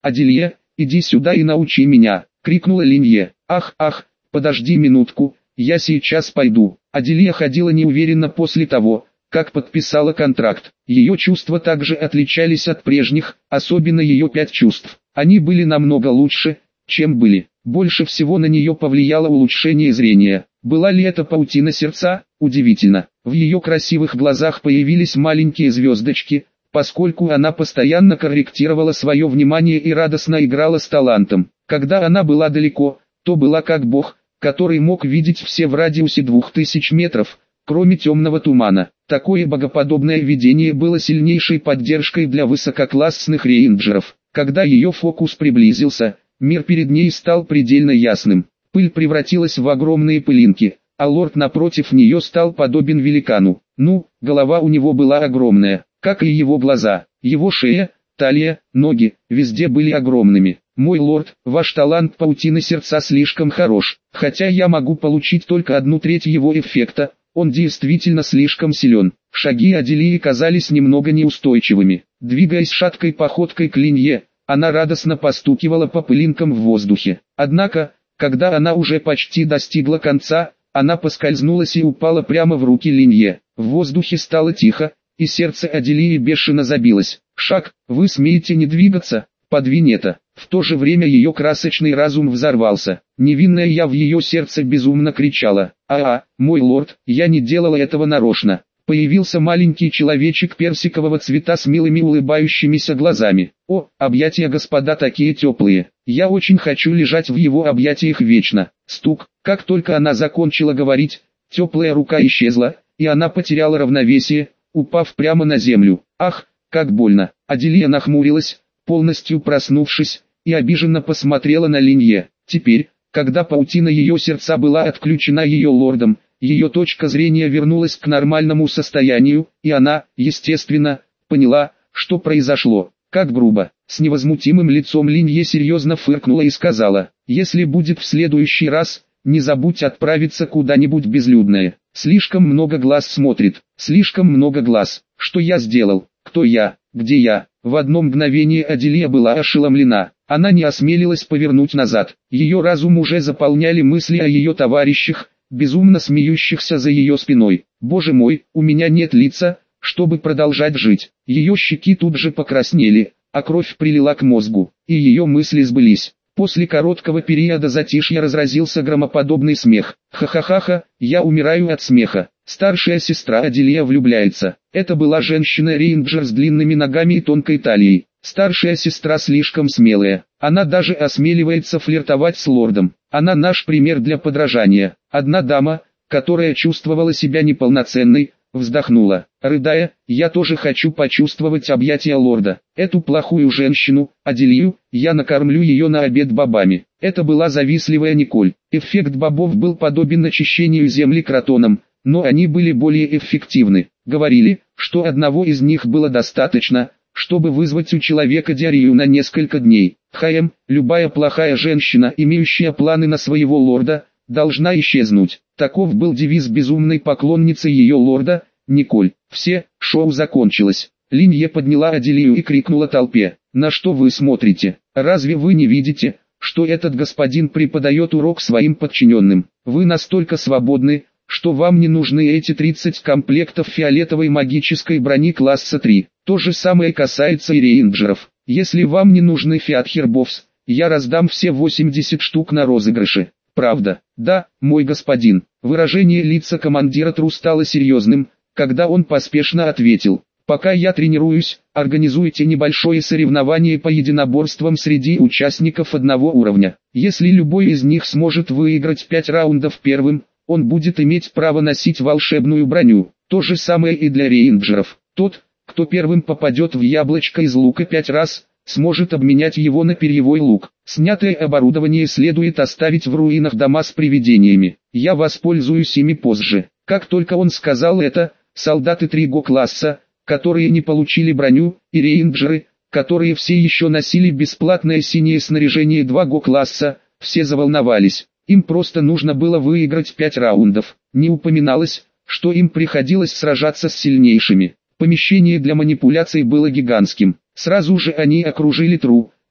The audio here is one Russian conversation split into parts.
«Адилье, иди сюда и научи меня!» — крикнула Линье. «Ах, подожди минутку, я сейчас пойду». Адилье ходила неуверенно после того, как подписала контракт. Ее чувства также отличались от прежних, особенно ее 5 чувств. Они были намного лучше, чем были. Больше всего на нее повлияло улучшение зрения. Была ли это паутина сердца? Удивительно. В ее красивых глазах появились маленькие звездочки, поскольку она постоянно корректировала свое внимание и радостно играла с талантом. Когда она была далеко, то была как бог, который мог видеть все в радиусе 2000 метров, кроме темного тумана. Такое богоподобное видение было сильнейшей поддержкой для высококлассных рейнджеров. Когда ее фокус приблизился, мир перед ней стал предельно ясным. Пыль превратилась в огромные пылинки, а лорд напротив нее стал подобен великану. Голова у него была огромная, как и его глаза. Его шея, талия, ноги, везде были огромными. «Мой лорд, ваш талант паутины сердца слишком хорош. Хотя я могу получить только 1/3 его эффекта, он действительно слишком силен». Шаги Адилии казались немного неустойчивыми. Двигаясь шаткой походкой к Линье, она радостно постукивала по пылинкам в воздухе. Однако, когда она уже почти достигла конца, она поскользнулась и упала прямо в руки Линье. В воздухе стало тихо, и сердце Адилии бешено забилось. «Шаг, вы смеете не двигаться? Подвинь это». В то же время ее красочный разум взорвался. Невинная я в ее сердце безумно кричала: мой лорд, я не делала этого нарочно». Появился маленький человечек персикового цвета с милыми улыбающимися глазами. «О, объятия господа такие теплые. Я очень хочу лежать в его объятиях вечно». Стук. Как только она закончила говорить, теплая рука исчезла, и она потеряла равновесие, упав прямо на землю. «Ах, как больно!» Адилья нахмурилась, полностью проснувшись, и обиженно посмотрела на Линье. Теперь, когда паутина ее сердца была отключена ее лордом, ее точка зрения вернулась к нормальному состоянию, и она, естественно, поняла, что произошло. Как грубо. С невозмутимым лицом Линье серьезно фыркнула и сказала: «Если будет в следующий раз, не забудь отправиться куда-нибудь безлюдное. Слишком много глаз смотрит, слишком много глаз. Что я сделал? Кто я? Где я?» В одно мгновение Адилья была ошеломлена. Она не осмелилась повернуть назад. Ее разум уже заполняли мысли о ее товарищах, безумно смеющихся за ее спиной. «Боже мой, у меня нет лица, чтобы продолжать жить». Ее щеки тут же покраснели, а кровь прилила к мозгу, и ее мысли сбылись. После короткого периода затишья разразился громоподобный смех. «Ха-ха-ха-ха, я умираю от смеха. Старшая сестра Адилья влюбляется». Это была женщина-рейнджер с длинными ногами и тонкой талией. Старшая сестра слишком смелая. Она даже осмеливается флиртовать с лордом. Она наш пример для подражания. Одна дама, которая чувствовала себя неполноценной, вздохнула, рыдая: «Я тоже хочу почувствовать объятия лорда. Эту плохую женщину, Адилью, я накормлю ее на обед бобами». Это была завистливая Николь. Эффект бобов был подобен очищению земли кротоном, но они были более эффективны. Говорили, что одного из них было достаточно, чтобы вызвать у человека диарею на несколько дней. Любая плохая женщина, имеющая планы на своего лорда, должна исчезнуть. Таков был девиз безумной поклонницы ее лорда, Николь. Шоу закончилось. Линье подняла Адилию и крикнула толпе: «На что вы смотрите? Разве вы не видите, что этот господин преподает урок своим подчиненным? Вы настолько свободны, что вам не нужны эти 30 комплектов фиолетовой магической брони класса 3. То же самое касается и рейнджеров. Если вам не нужны фиатхербовс, я раздам все 80 штук на розыгрыше». «Правда?» «Да, мой господин». Выражение лица командира Тру стало серьезным, когда он поспешно ответил: «Пока я тренируюсь, организуйте небольшое соревнование по единоборствам среди участников одного уровня. Если любой из них сможет выиграть 5 раундов первым, он будет иметь право носить волшебную броню. То же самое и для рейнджеров. Тот, кто первым попадет в яблочко из лука 5 раз, сможет обменять его на перьевой лук. Снятое оборудование следует оставить в руинах дома с привидениями. Я воспользуюсь ими позже». Как только он сказал это, солдаты 3-го класса, которые не получили броню, и рейнджеры, которые все еще носили бесплатное синее снаряжение 2-го класса, все заволновались. Им просто нужно было выиграть 5 раундов. Не упоминалось, что им приходилось сражаться с сильнейшими. Помещение для манипуляций было гигантским. Сразу же они окружили Тру,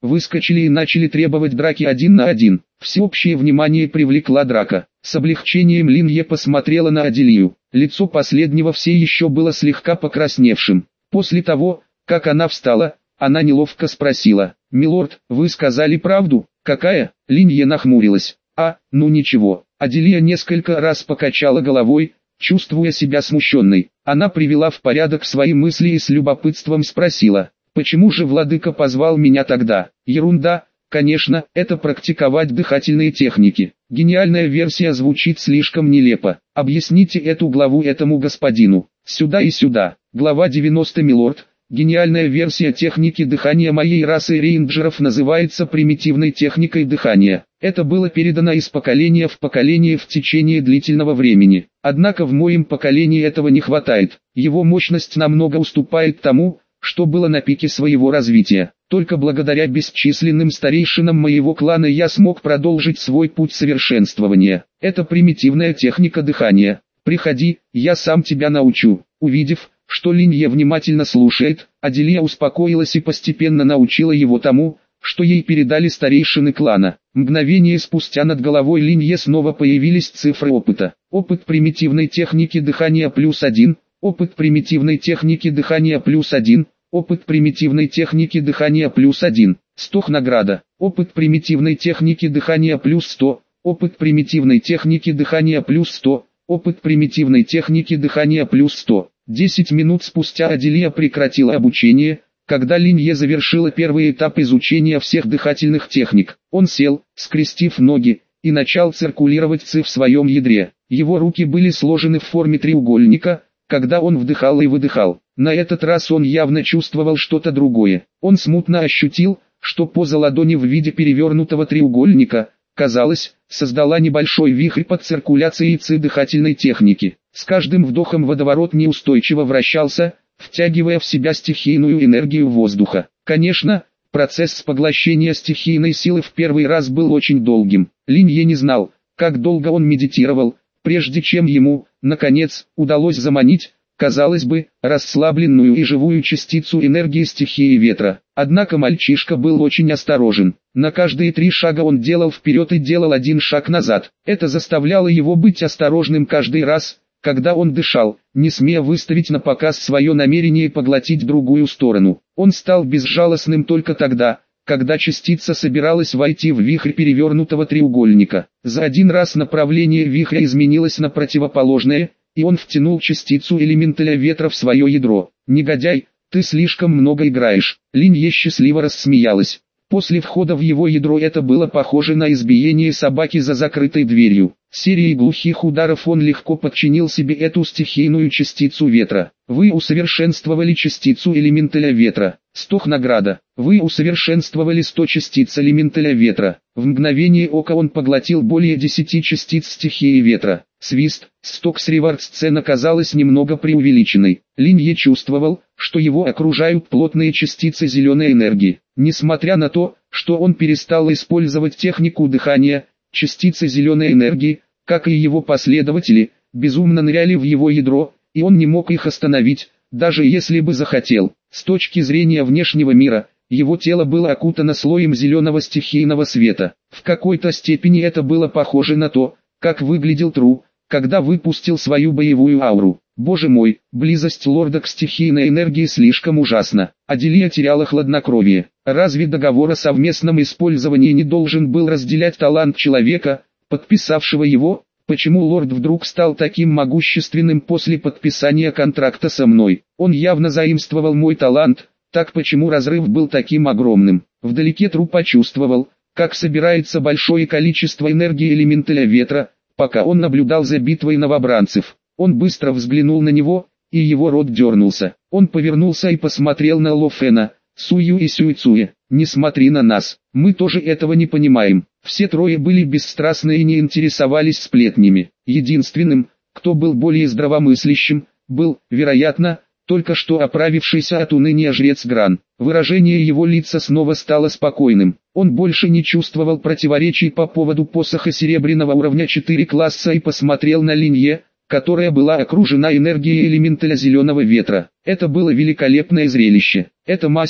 выскочили и начали требовать драки 1 на 1. Всеобщее внимание привлекла драка. С облегчением Линье посмотрела на Аделию. Лицо последнего все еще было слегка покрасневшим. После того, как она встала, она неловко спросила: «Милорд, вы сказали правду?» «Какая?» Линье нахмурилась. Ну ничего». Аделия несколько раз покачала головой, чувствуя себя смущенной. Она привела в порядок свои мысли и с любопытством спросила: «Почему же владыка позвал меня тогда?» «Ерунда, конечно, это практиковать дыхательные техники. Гениальная версия звучит слишком нелепо. Объясните эту главу этому господину. Сюда и сюда». Глава 90. Милорд, гениальная версия техники дыхания моей расы рейнджеров называется примитивной техникой дыхания. Это было передано из поколения в поколение в течение длительного времени. Однако в моем поколении этого не хватает. Его мощность намного уступает тому, что было на пике своего развития. Только благодаря бесчисленным старейшинам моего клана я смог продолжить свой путь совершенствования. Это примитивная техника дыхания. Приходи, я сам тебя научу. Увидев, что Линье внимательно слушает, Аделия успокоилась и постепенно научила его тому, что ей передали старейшины клана. Мгновение спустя над головой Линье снова появились цифры опыта. Опыт примитивной техники дыхания +1, опыт примитивной техники дыхания +1, опыт примитивной техники дыхания +1, 100 награда, опыт примитивной техники дыхания +100, опыт примитивной техники дыхания +100, опыт примитивной техники дыхания +100. 10 минут спустя Аделия прекратила обучение, когда Линье завершила первый этап изучения всех дыхательных техник. Он сел, скрестив ноги, и начал циркулировать ци в своем ядре. Его руки были сложены в форме треугольника, когда он вдыхал и выдыхал. На этот раз он явно чувствовал что-то другое. Он смутно ощутил, что поза ладони в виде перевернутого треугольника, казалось, создала небольшой вихрь под циркуляцией ци дыхательной техники. С каждым вдохом водоворот неустойчиво вращался, втягивая в себя стихийную энергию воздуха. Конечно, процесс поглощения стихийной силы в первый раз был очень долгим. Линье не знал, как долго он медитировал, прежде чем ему, наконец, удалось заманить, казалось бы, расслабленную и живую частицу энергии стихии ветра. Однако мальчишка был очень осторожен. На каждые 3 шага он делал вперед и делал 1 шаг назад. Это заставляло его быть осторожным каждый раз, когда он дышал, не смея выставить на показ свое намерение поглотить другую сторону. Он стал безжалостным только тогда, когда частица собиралась войти в вихрь перевернутого треугольника. За один раз направление вихря изменилось на противоположное, и он втянул частицу элементаля ветра в свое ядро. «Негодяй, ты слишком много играешь». Линье счастливо рассмеялась. После входа в его ядро это было похоже на избиение собаки за закрытой дверью. Серией глухих ударов он легко подчинил себе эту стихийную частицу ветра. Вы усовершенствовали частицу элементаля ветра. 100 награда. Вы усовершенствовали 100 частиц элементаля ветра. В мгновение ока он поглотил более 10 частиц стихии ветра. Свист, стокс ревард сцена казалась немного преувеличенной. Линье чувствовал, что его окружают плотные частицы зеленой энергии. Несмотря на то, что он перестал использовать технику дыхания, частицы зеленой энергии, как и его последователи, безумно ныряли в его ядро, и он не мог их остановить, даже если бы захотел. С точки зрения внешнего мира, его тело было окутано слоем зеленого стихийного света. В какой-то степени это было похоже на то, как выглядел Тру, когда выпустил свою боевую ауру. Боже мой, близость лорда к стихийной энергии слишком ужасна. Аделия теряла хладнокровие. Разве договор о совместном использовании не должен был разделять талант человека, подписавшего его? Почему лорд вдруг стал таким могущественным после подписания контракта со мной? Он явно заимствовал мой талант, так почему разрыв был таким огромным? Вдалеке Тру почувствовал, как собирается большое количество энергии элементаля ветра, пока он наблюдал за битвой новобранцев. Он быстро взглянул на него, и его рот дернулся. Он повернулся и посмотрел на Ло Фена, Сую и Сюйцуя. «Не смотри на нас, мы тоже этого не понимаем». Все трое были бесстрастны и не интересовались сплетнями. Единственным, кто был более здравомыслящим, был, вероятно, только что оправившийся от уныния жрец Гран. Выражение его лица снова стало спокойным. Он больше не чувствовал противоречий по поводу посоха серебряного уровня 4 класса и посмотрел на Линье, которая была окружена энергией элементаля зеленого ветра. Это было великолепное зрелище. Это мастер,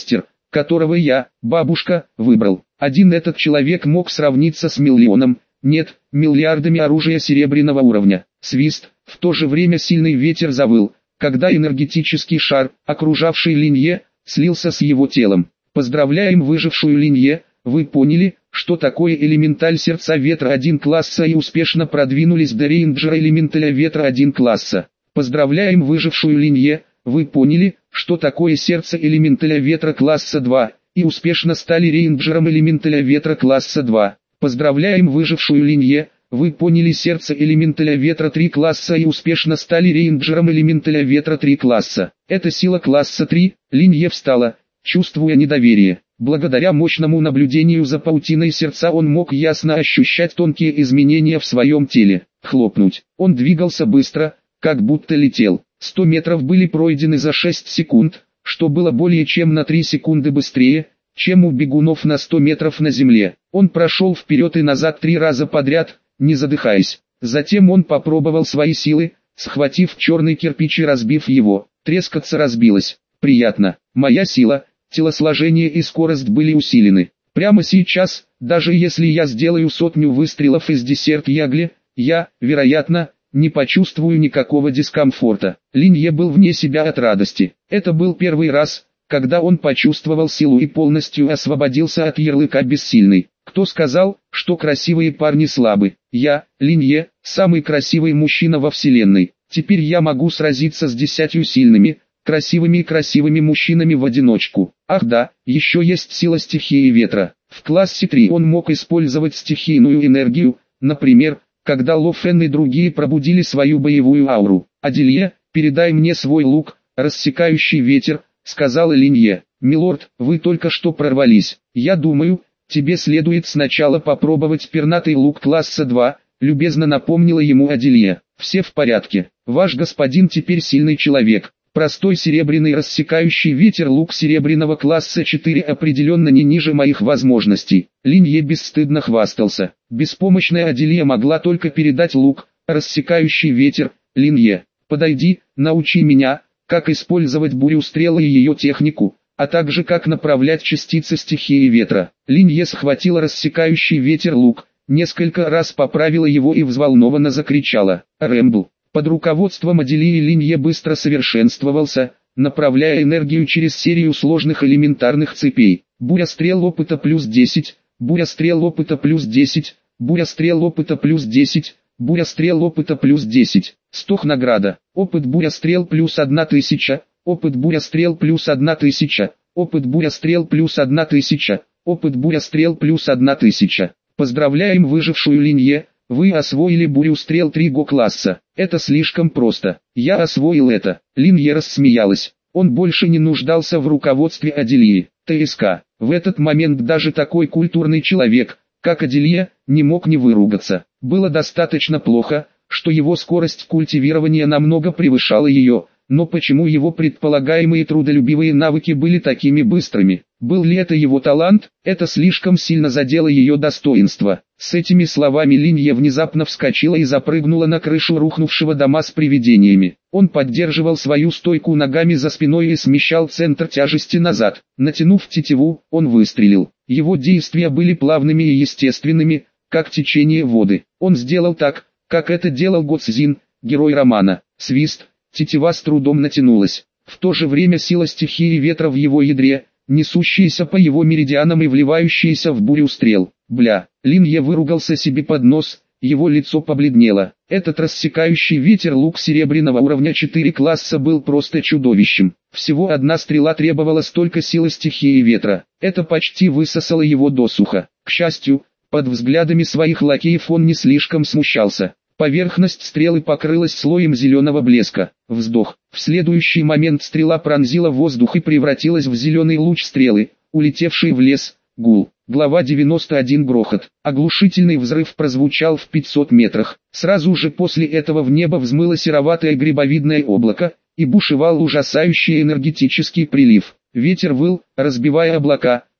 которого я, бабушка, выбрал. Один этот человек мог сравниться с миллионом, нет, миллиардами оружия серебряного уровня. Свист, в то же время сильный ветер завыл, когда энергетический шар, окружавший Линье, слился с его телом. Поздравляем выжившую Линье, вы поняли, что такое элементаль сердца ветра 1 класса и успешно продвинулись до рейнджера элементаля ветра 1 класса. Поздравляем выжившую Линье, вы поняли, что такое сердце элементаля ветра класса 2, и успешно стали рейнджером элементаля ветра класса 2. Поздравляем выжившую Линье, вы поняли сердце элементаля ветра 3 класса и успешно стали рейнджером элементаля ветра 3 класса. Это сила класса 3, Линье встала, чувствуя недоверие. Благодаря мощному наблюдению за паутиной сердца он мог ясно ощущать тонкие изменения в своем теле. Хлопнуть. Он двигался быстро, как будто летел. 100 метров были пройдены за 6 секунд, что было более чем на 3 секунды быстрее, чем у бегунов на 100 метров на земле. Он прошел вперед и назад 3 раза подряд, не задыхаясь. Затем он попробовал свои силы, схватив черный кирпич и разбив его. Трескаться разбилось. Приятно. Моя сила, телосложение и скорость были усилены. Прямо сейчас, даже если я сделаю 100 выстрелов из десерт ягли, я, вероятно, не почувствую никакого дискомфорта. Линье был вне себя от радости. Это был первый раз, когда он почувствовал силу и полностью освободился от ярлыка «бессильный». Кто сказал, что красивые парни слабы? Я, Линье, самый красивый мужчина во вселенной. Теперь я могу сразиться с 10 сильными, красивыми мужчинами в одиночку. Ах да, еще есть сила стихии ветра. В классе 3 он мог использовать стихийную энергию, например, когда Ло Фен и другие пробудили свою боевую ауру. «Аделье, передай мне свой лук, рассекающий ветер», — сказала Линье. «Милорд, вы только что прорвались. Я думаю, тебе следует сначала попробовать пернатый лук класса 2», — любезно напомнила ему Аделье. «Все в порядке. Ваш господин теперь сильный человек». Простой серебряный рассекающий ветер лук серебряного класса 4 определенно не ниже моих возможностей. Линье бесстыдно хвастался. Беспомощная Аделье могла только передать лук, рассекающий ветер. Линье, подойди, научи меня, как использовать бурю стрелы и ее технику, а также как направлять частицы стихии ветра. Линье схватила рассекающий ветер лук, несколько раз поправила его и взволнованно закричала. Рэмбл. Под руководством Адельи Линье быстро совершенствовался, направляя энергию через серию сложных элементарных цепей. Буря стрел опыта плюс 10, буря стрел опыта плюс 10, буря стрел опыта плюс 10, буря стрел опыта плюс 10. Стох награда. Опыт буря стрел плюс 1000, опыт буря стрел плюс 1000, опыт буря стрел плюс 1000, опыт буря стрел плюс 1000. Поздравляем выжившую Линье. Вы освоили бурю стрел 3 класса. Это слишком просто. Я освоил это. Линье рассмеялась. Он больше не нуждался в руководстве Адельи. ТСК. В этот момент даже такой культурный человек, как Аделье, не мог не выругаться. Было достаточно плохо, что его скорость культивирования намного превышала ее, но почему его предполагаемые трудолюбивые навыки были такими быстрыми? Был ли это его талант? Это слишком сильно задело ее достоинство. С этими словами Линье внезапно вскочила и запрыгнула на крышу рухнувшего дома с привидениями. Он поддерживал свою стойку ногами за спиной и смещал центр тяжести назад. Натянув тетиву, он выстрелил. Его действия были плавными и естественными, как течение воды. Он сделал так, как это делал Гоцзин, герой романа. Свист. Тетива с трудом натянулась. В то же время сила стихии ветра в его ядре, несущаяся по его меридианам и вливающаяся в бурю стрел. Бля, Линье выругался себе под нос, его лицо побледнело. Этот рассекающий ветер лук серебряного уровня 4 класса был просто чудовищем. Всего одна стрела требовала столько силы стихии ветра. Это почти высосало его досуха. К счастью, под взглядами своих лакеев он не слишком смущался. Поверхность стрелы покрылась слоем зеленого блеска. Вздох. В следующий момент стрела пронзила воздух и превратилась в зеленый луч стрелы, улетевший в лес. Гул. Глава 91. Грохот. Оглушительный взрыв прозвучал в 500 метрах. Сразу же после этого в небо взмыло сероватое грибовидное облако, и бушевал ужасающий энергетический прилив. Ветер выл, разбивая облака,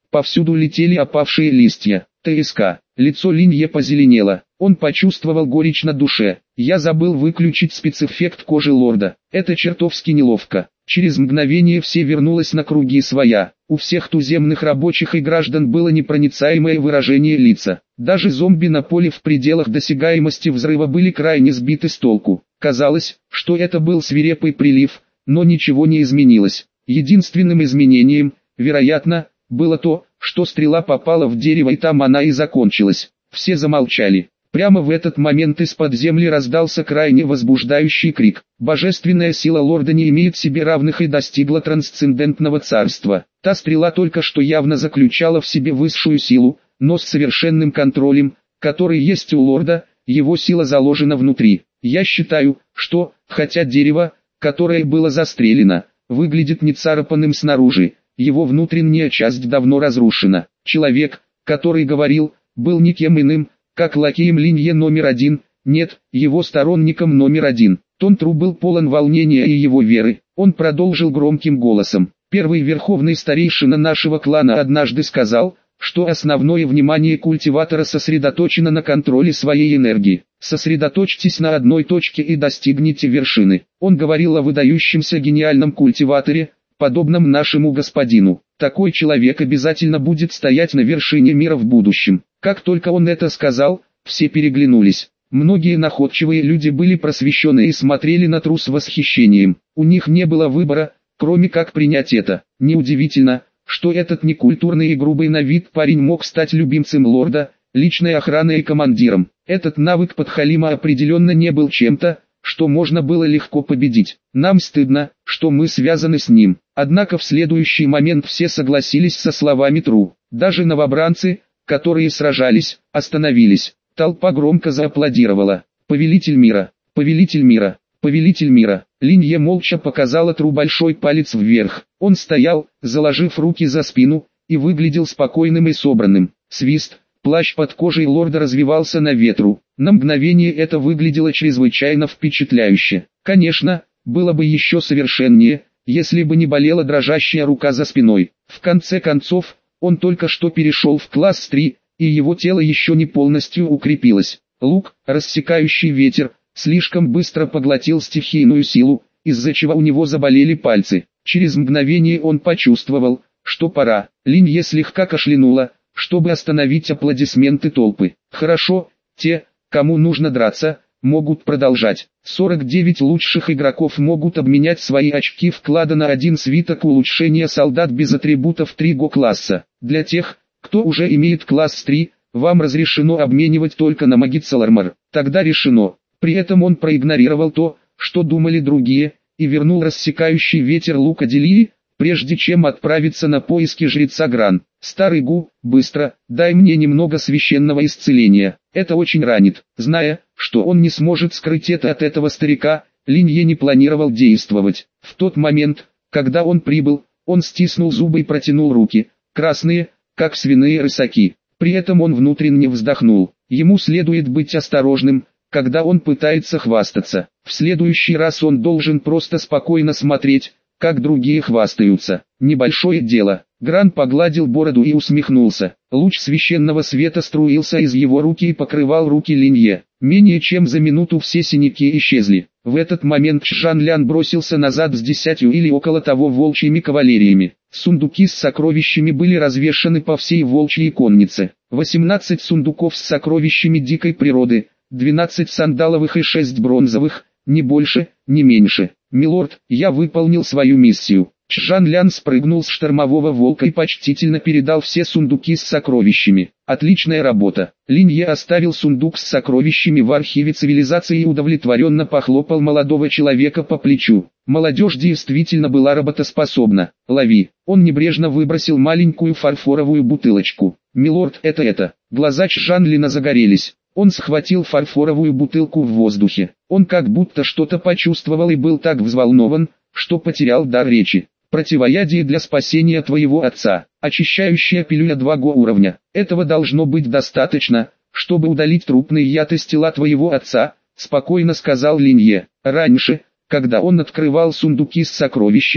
Повсюду летели опавшие листья. ТСК. Лицо Линье позеленело. Он почувствовал горечь на душе. Я забыл выключить спецэффект кожи лорда. Это чертовски неловко. Через мгновение все вернулось на круги своя. У всех туземных рабочих и граждан было непроницаемое выражение лица. Даже зомби на поле в пределах досягаемости взрыва были крайне сбиты с толку. Казалось, что это был свирепый прилив, но ничего не изменилось. Единственным изменением, вероятно, было то, что стрела попала в дерево и там она и закончилась. Все замолчали. Прямо в этот момент из-под земли раздался крайне возбуждающий крик. Божественная сила лорда не имеет себе равных и достигла трансцендентного царства. Та стрела только что явно заключала в себе высшую силу, но с совершенным контролем, который есть у лорда, его сила заложена внутри. Я считаю, что, хотя дерево, которое было застрелено, выглядит нецарапанным снаружи, его внутренняя часть давно разрушена. Человек, который говорил, был никем иным, как лакеем Линье номер один, нет, его сторонником номер один. Тон Тру был полон волнения и его веры. Он продолжил громким голосом. Первый верховный старейшина нашего клана однажды сказал, что основное внимание культиватора сосредоточено на контроле своей энергии. Сосредоточьтесь на одной точке и достигните вершины. Он говорил о выдающемся гениальном культиваторе, подобном нашему господину. Такой человек обязательно будет стоять на вершине мира в будущем. Как только он это сказал, все переглянулись. Многие находчивые люди были просвещены и смотрели на Тру с восхищением. У них не было выбора, кроме как принять это. Неудивительно, что этот некультурный и грубый на вид парень мог стать любимцем лорда, личной охраной и командиром. Этот навык подхалима определенно не был чем-то, что можно было легко победить. Нам стыдно, что мы связаны с ним. Однако в следующий момент все согласились со словами Тру. Даже новобранцы, которые сражались, остановились. Толпа громко зааплодировала. «Повелитель мира! Повелитель мира! Повелитель мира!» Линье молча показала Тру большой палец вверх. Он стоял, заложив руки за спину, и выглядел спокойным и собранным. Свист. Плащ под кожей лорда развивался на ветру. На мгновение это выглядело чрезвычайно впечатляюще. Конечно, было бы еще совершеннее, если бы не болела дрожащая рука за спиной. В конце концов, он только что перешел в класс 3, и его тело еще не полностью укрепилось. Лук, рассекающий ветер, слишком быстро поглотил стихийную силу, из-за чего у него заболели пальцы. Через мгновение он почувствовал, что пора. Линье слегка кашлянула, чтобы остановить аплодисменты толпы. Хорошо, те, кому нужно драться, могут продолжать. 49 лучших игроков могут обменять свои очки вклада на один свиток улучшения солдат без атрибутов 3 го-класса. Для тех, кто уже имеет класс 3, вам разрешено обменивать только на Magical Armor. Тогда решено. При этом он проигнорировал то, что думали другие, и вернул рассекающий ветер лук Аделии, прежде чем отправиться на поиски жреца Гран. «Старый Гу, быстро, дай мне немного священного исцеления, это очень ранит». Зная, что он не сможет скрыть это от этого старика, Линье не планировал действовать. В тот момент, когда он прибыл, он стиснул зубы и протянул руки, красные, как свиные рысаки. При этом он внутренне вздохнул. Ему следует быть осторожным, когда он пытается хвастаться. В следующий раз он должен просто спокойно смотреть, как другие хвастаются. Небольшое дело. Гран погладил бороду и усмехнулся. Луч священного света струился из его руки и покрывал руки Линье. Менее чем за минуту все синяки исчезли. В этот момент Чжан Лян бросился назад с 10 или около того волчьими кавалериями. Сундуки с сокровищами были развешаны по всей волчьей коннице. 18 сундуков с сокровищами дикой природы, 12 сандаловых и 6 бронзовых, ни больше, ни меньше. «Милорд, я выполнил свою миссию». Чжан Лян спрыгнул с штормового волка и почтительно передал все сундуки с сокровищами. «Отличная работа». Линье оставил сундук с сокровищами в архиве цивилизации и удовлетворенно похлопал молодого человека по плечу. Молодежь действительно была работоспособна. «Лови». Он небрежно выбросил маленькую фарфоровую бутылочку. «Милорд, это». Глаза Чжан Лина загорелись. Он схватил фарфоровую бутылку в воздухе. Он как будто что-то почувствовал и был так взволнован, что потерял дар речи. «Противоядие для спасения твоего отца. Очищающая пилюля 2 го уровня. Этого должно быть достаточно, чтобы удалить трупный яд из тела твоего отца», спокойно сказал Линье. Раньше, когда он открывал сундуки с сокровищами,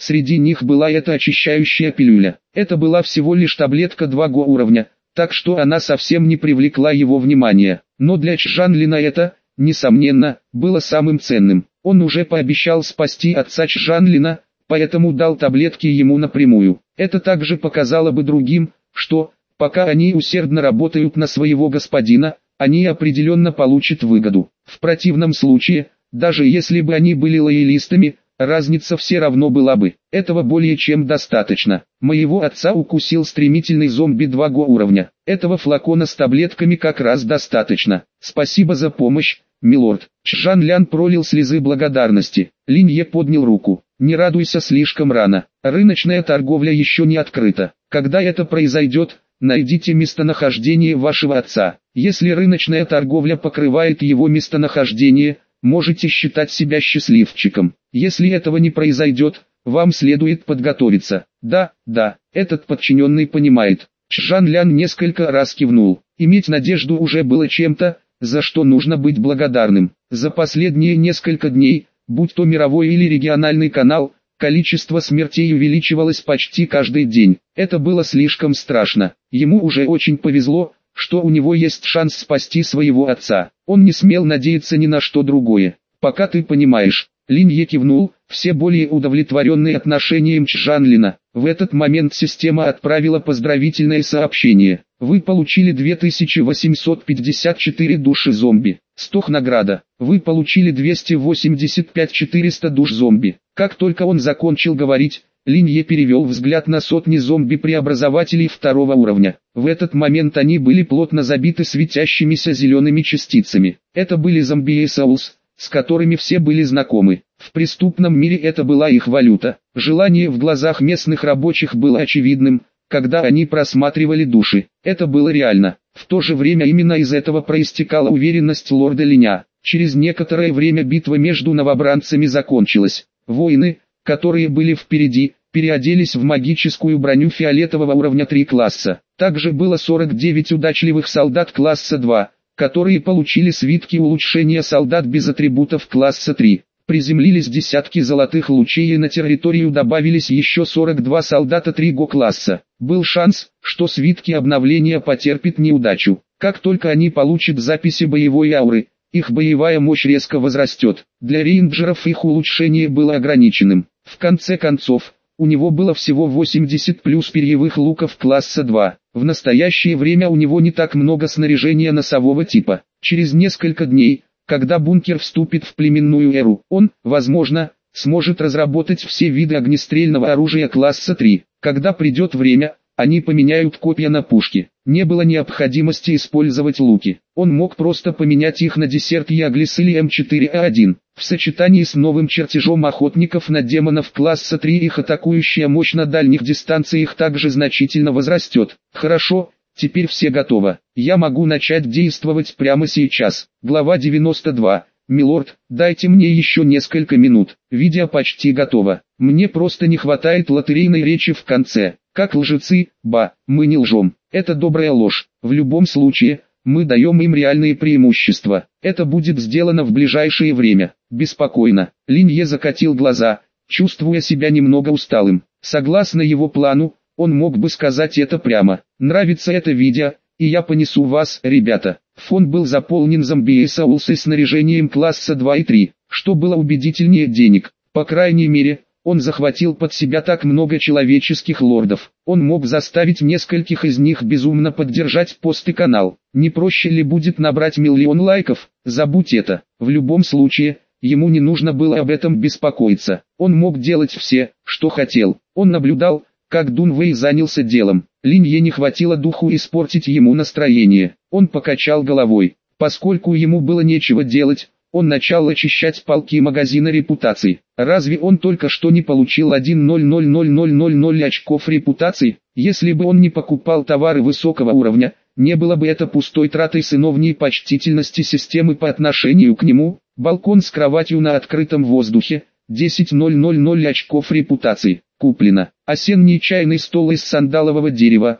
Среди них была эта очищающая пилюля. Это была всего лишь таблетка 2 уровня, так что она совсем не привлекла его внимания. Но для Чжанлина это, несомненно, было самым ценным. Он уже пообещал спасти отца Чжанлина, поэтому дал таблетки ему напрямую. Это также показало бы другим, что, пока они усердно работают на своего господина, они определенно получат выгоду. В противном случае, даже если бы они были лоялистами, разница все равно была бы. Этого более чем достаточно. Моего отца укусил стремительный зомби 2 уровня. Этого флакона с таблетками как раз достаточно. Спасибо за помощь, милорд. Чжан-Лян пролил слезы благодарности. Линье поднял руку. Не радуйся слишком рано. Рыночная торговля еще не открыта. Когда это произойдет, найдите местонахождение вашего отца. Если рыночная торговля покрывает его местонахождение, можете считать себя счастливчиком. Если этого не произойдет, вам следует подготовиться. Да, этот подчиненный понимает. Чжан-Лян несколько раз кивнул. Иметь надежду уже было чем-то, за что нужно быть благодарным. За последние несколько дней, будь то мировой или региональный канал, количество смертей увеличивалось почти каждый день. Это было слишком страшно. Ему уже очень повезло, что у него есть шанс спасти своего отца. Он не смел надеяться ни на что другое. Пока ты понимаешь. Линье кивнул, все более удовлетворенные отношением Чжанлина. В этот момент система отправила поздравительное сообщение. Вы получили 2854 души зомби. Стох награда. Вы получили 285 400 душ зомби. Как только он закончил говорить, Линье перевел взгляд на сотни зомби-преобразователей 2 уровня. В этот момент они были плотно забиты светящимися зелеными частицами. Это были зомби-эсаулс, с которыми все были знакомы. В преступном мире это была их валюта. Желание в глазах местных рабочих было очевидным, когда они просматривали души. Это было реально. В то же время именно из этого проистекала уверенность лорда Линя. Через некоторое время битва между новобранцами закончилась. Воины, которые были впереди, переоделись в магическую броню фиолетового уровня 3 класса. Также было 49 удачливых солдат класса 2, которые получили свитки улучшения солдат без атрибутов класса 3. Приземлились десятки золотых лучей и на территорию добавились еще 42 солдата 3 класса. Был шанс, что свитки обновления потерпят неудачу. Как только они получат записи боевой ауры, их боевая мощь резко возрастет. Для рейнджеров их улучшение было ограниченным. В конце концов, у него было всего 80 плюс перьевых луков класса 2. В настоящее время у него не так много снаряжения носового типа. Через несколько дней, когда бункер вступит в племенную эру, он, возможно, сможет разработать все виды огнестрельного оружия класса 3. Когда придет время, они поменяют копья на пушки. Не было необходимости использовать луки. Он мог просто поменять их на десерт Яглис или М4А1. В сочетании с новым чертежом охотников на демонов класса 3 их атакующая мощь на дальних дистанциях также значительно возрастет. Хорошо, теперь все готово. Я могу начать действовать прямо сейчас. Глава 92. Милорд, дайте мне еще несколько минут. Видео почти готово. Мне просто не хватает лотерейной речи в конце. Как лжецы, мы не лжем. Это добрая ложь. В любом случае, мы даем им реальные преимущества. Это будет сделано в ближайшее время. Беспокойно. Линье закатил глаза, чувствуя себя немного усталым. Согласно его плану, он мог бы сказать это прямо. Нравится это видео, и я понесу вас, ребята. Фон был заполнен зомби Эсаулс и снаряжением класса 2 и 3, что было убедительнее денег. По крайней мере, он захватил под себя так много человеческих лордов. Он мог заставить нескольких из них безумно поддержать пост и канал. Не проще ли будет набрать 1 миллион лайков? Забудь это. В любом случае, ему не нужно было об этом беспокоиться. Он мог делать все, что хотел. Он наблюдал, как Дун Вэй занялся делом. Линье не хватило духу испортить ему настроение. Он покачал головой. Поскольку ему было нечего делать, он начал очищать полки магазина репутаций. Разве он только что не получил 1,00000 очков репутации? Если бы он не покупал товары высокого уровня, не было бы это пустой тратой сыновней почтительности системы по отношению к нему. Балкон с кроватью на открытом воздухе, 10,000 очков репутации, куплено. Осенний чайный стол из сандалового дерева,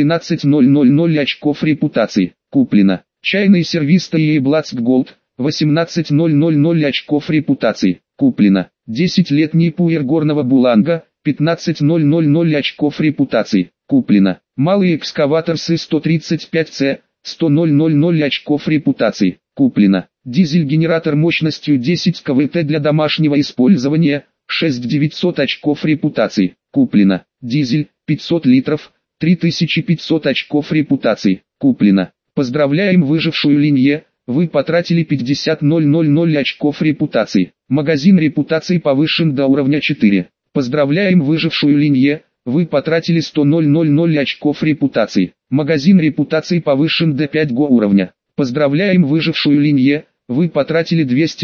13,000 очков репутации, куплено. Чайный сервиз EA Blast Gold, 18,000 очков репутации, куплено. 10-летний пуэр горного буланга, 15 очков репутации. Куплено. Малый экскаватор СИ-135С, 100 очков репутации. Куплено. Дизель-генератор мощностью 10 КВТ для домашнего использования, 6900 очков репутации. Куплено. Дизель, 500 литров, 3500 очков репутации. Куплено. Поздравляем выжившую Линье, вы потратили 50 очков репутации. Магазин репутации повышен до уровня 4. Поздравляем выжившую Линье, вы потратили 100 очков репутации. Магазин репутации повышен до 5 уровня. Поздравляем выжившую Линье, вы потратили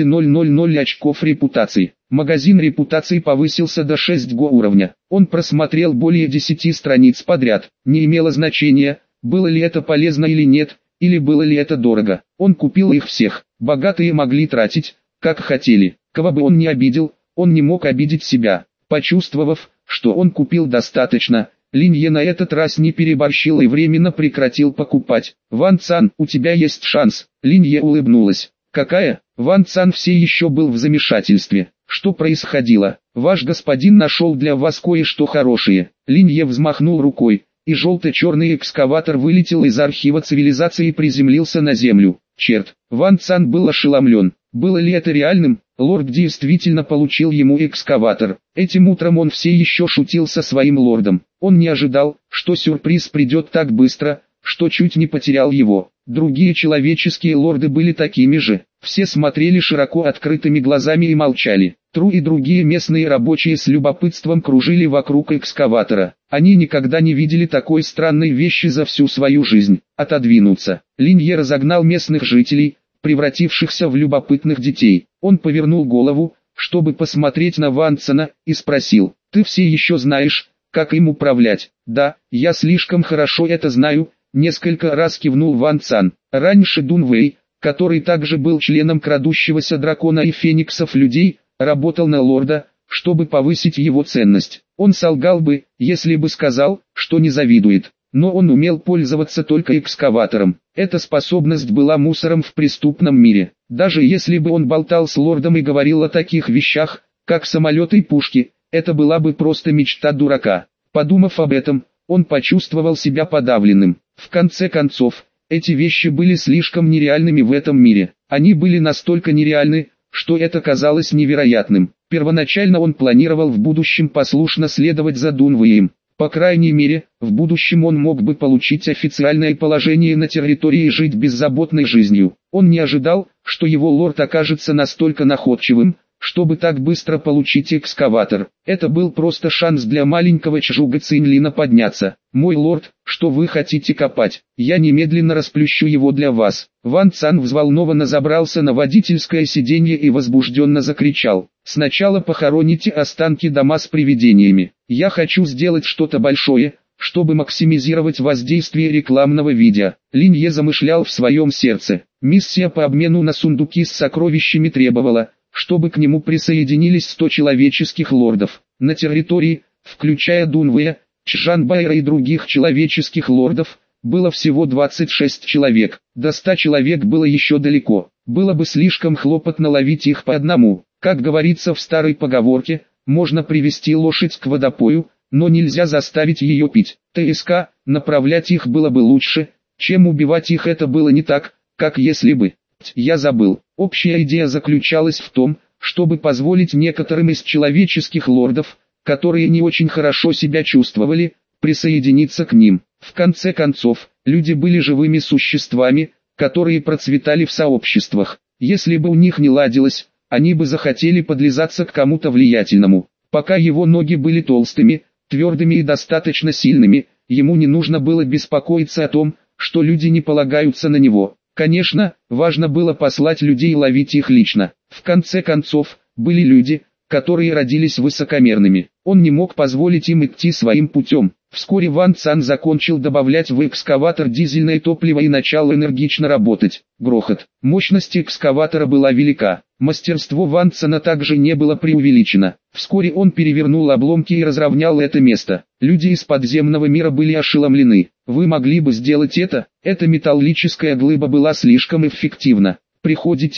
200 очков репутации. Магазин репутации повысился до 6 уровня. Он просмотрел более 10 страниц подряд. Не имело значения, было ли это полезно или нет, или было ли это дорого. Он купил их всех. Богатые могли тратить, как хотели. Кого бы он ни обидел, он не мог обидеть себя. Почувствовав, что он купил достаточно, Линье на этот раз не переборщил и временно прекратил покупать. «Ван Цан, у тебя есть шанс». Линье улыбнулась. «Какая?» Ван Цан все еще был в замешательстве. Что происходило? «Ваш господин нашел для вас кое-что хорошее». Линье взмахнул рукой, и желто-черный экскаватор вылетел из архива цивилизации и приземлился на землю. Черт, Ван Цан был ошеломлен. Было ли это реальным? Лорд действительно получил ему экскаватор. Этим утром он все еще шутил со своим лордом. Он не ожидал, что сюрприз придет так быстро, что чуть не потерял его. Другие человеческие лорды были такими же. Все смотрели широко открытыми глазами и молчали. Тру и другие местные рабочие с любопытством кружили вокруг экскаватора. Они никогда не видели такой странной вещи за всю свою жизнь. Отодвинуться. Линье разогнал местных жителей, превратившихся в любопытных детей. Он повернул голову, чтобы посмотреть на Ван Цана, и спросил: «Ты все еще знаешь, как им управлять?» «Да, я слишком хорошо это знаю», — несколько раз кивнул Ван Цан. Раньше Дун Вэй, который также был членом крадущегося дракона и фениксов людей, работал на лорда, чтобы повысить его ценность. Он солгал бы, если бы сказал, что не завидует. Но он умел пользоваться только экскаватором. Эта способность была мусором в преступном мире. Даже если бы он болтал с лордом и говорил о таких вещах, как самолеты и пушки, это была бы просто мечта дурака. Подумав об этом, он почувствовал себя подавленным. В конце концов, эти вещи были слишком нереальными в этом мире. Они были настолько нереальны, что это казалось невероятным. Первоначально он планировал в будущем послушно следовать за Дунвеем. По крайней мере, в будущем он мог бы получить официальное положение на территории и жить беззаботной жизнью. Он не ожидал, что его лорд окажется настолько находчивым, чтобы так быстро получить экскаватор. Это был просто шанс для маленького Чжуга Цинлина подняться. «Мой лорд, что вы хотите копать? Я немедленно расплющу его для вас». Ван Цан взволнованно забрался на водительское сиденье и возбужденно закричал: «Сначала похороните останки дома с привидениями. Я хочу сделать что-то большое, чтобы максимизировать воздействие рекламного видео». Линье замышлял в своем сердце. Миссия по обмену на сундуки с сокровищами требовала, чтобы к нему присоединились 100 человеческих лордов. На территории, включая Дунвэя, Чжанбайра и других человеческих лордов, было всего 26 человек. До 100 человек было еще далеко. Было бы слишком хлопотно ловить их по одному. Как говорится в старой поговорке, можно привести лошадь к водопою, но нельзя заставить ее пить. ТСК, направлять их было бы лучше, чем убивать их. Это было не так, как если бы... Я забыл. Общая идея заключалась в том, чтобы позволить некоторым из человеческих лордов, которые не очень хорошо себя чувствовали, присоединиться к ним. В конце концов, люди были живыми существами, которые процветали в сообществах. Если бы у них не ладилось, они бы захотели подлизаться к кому-то влиятельному. Пока его ноги были толстыми, твердыми и достаточно сильными, ему не нужно было беспокоиться о том, что люди не полагаются на него. Конечно, важно было послать людей и ловить их лично. В конце концов, были люди, которые родились высокомерными. Он не мог позволить им идти своим путем. Вскоре Ван Цан закончил добавлять в экскаватор дизельное топливо и начал энергично работать. Грохот. Мощность экскаватора была велика. Мастерство Ван Цана также не было преувеличено. Вскоре он перевернул обломки и разровнял это место. Люди из подземного мира были ошеломлены. «Вы могли бы сделать это?» Эта металлическая глыба была слишком эффективна. «Приходите,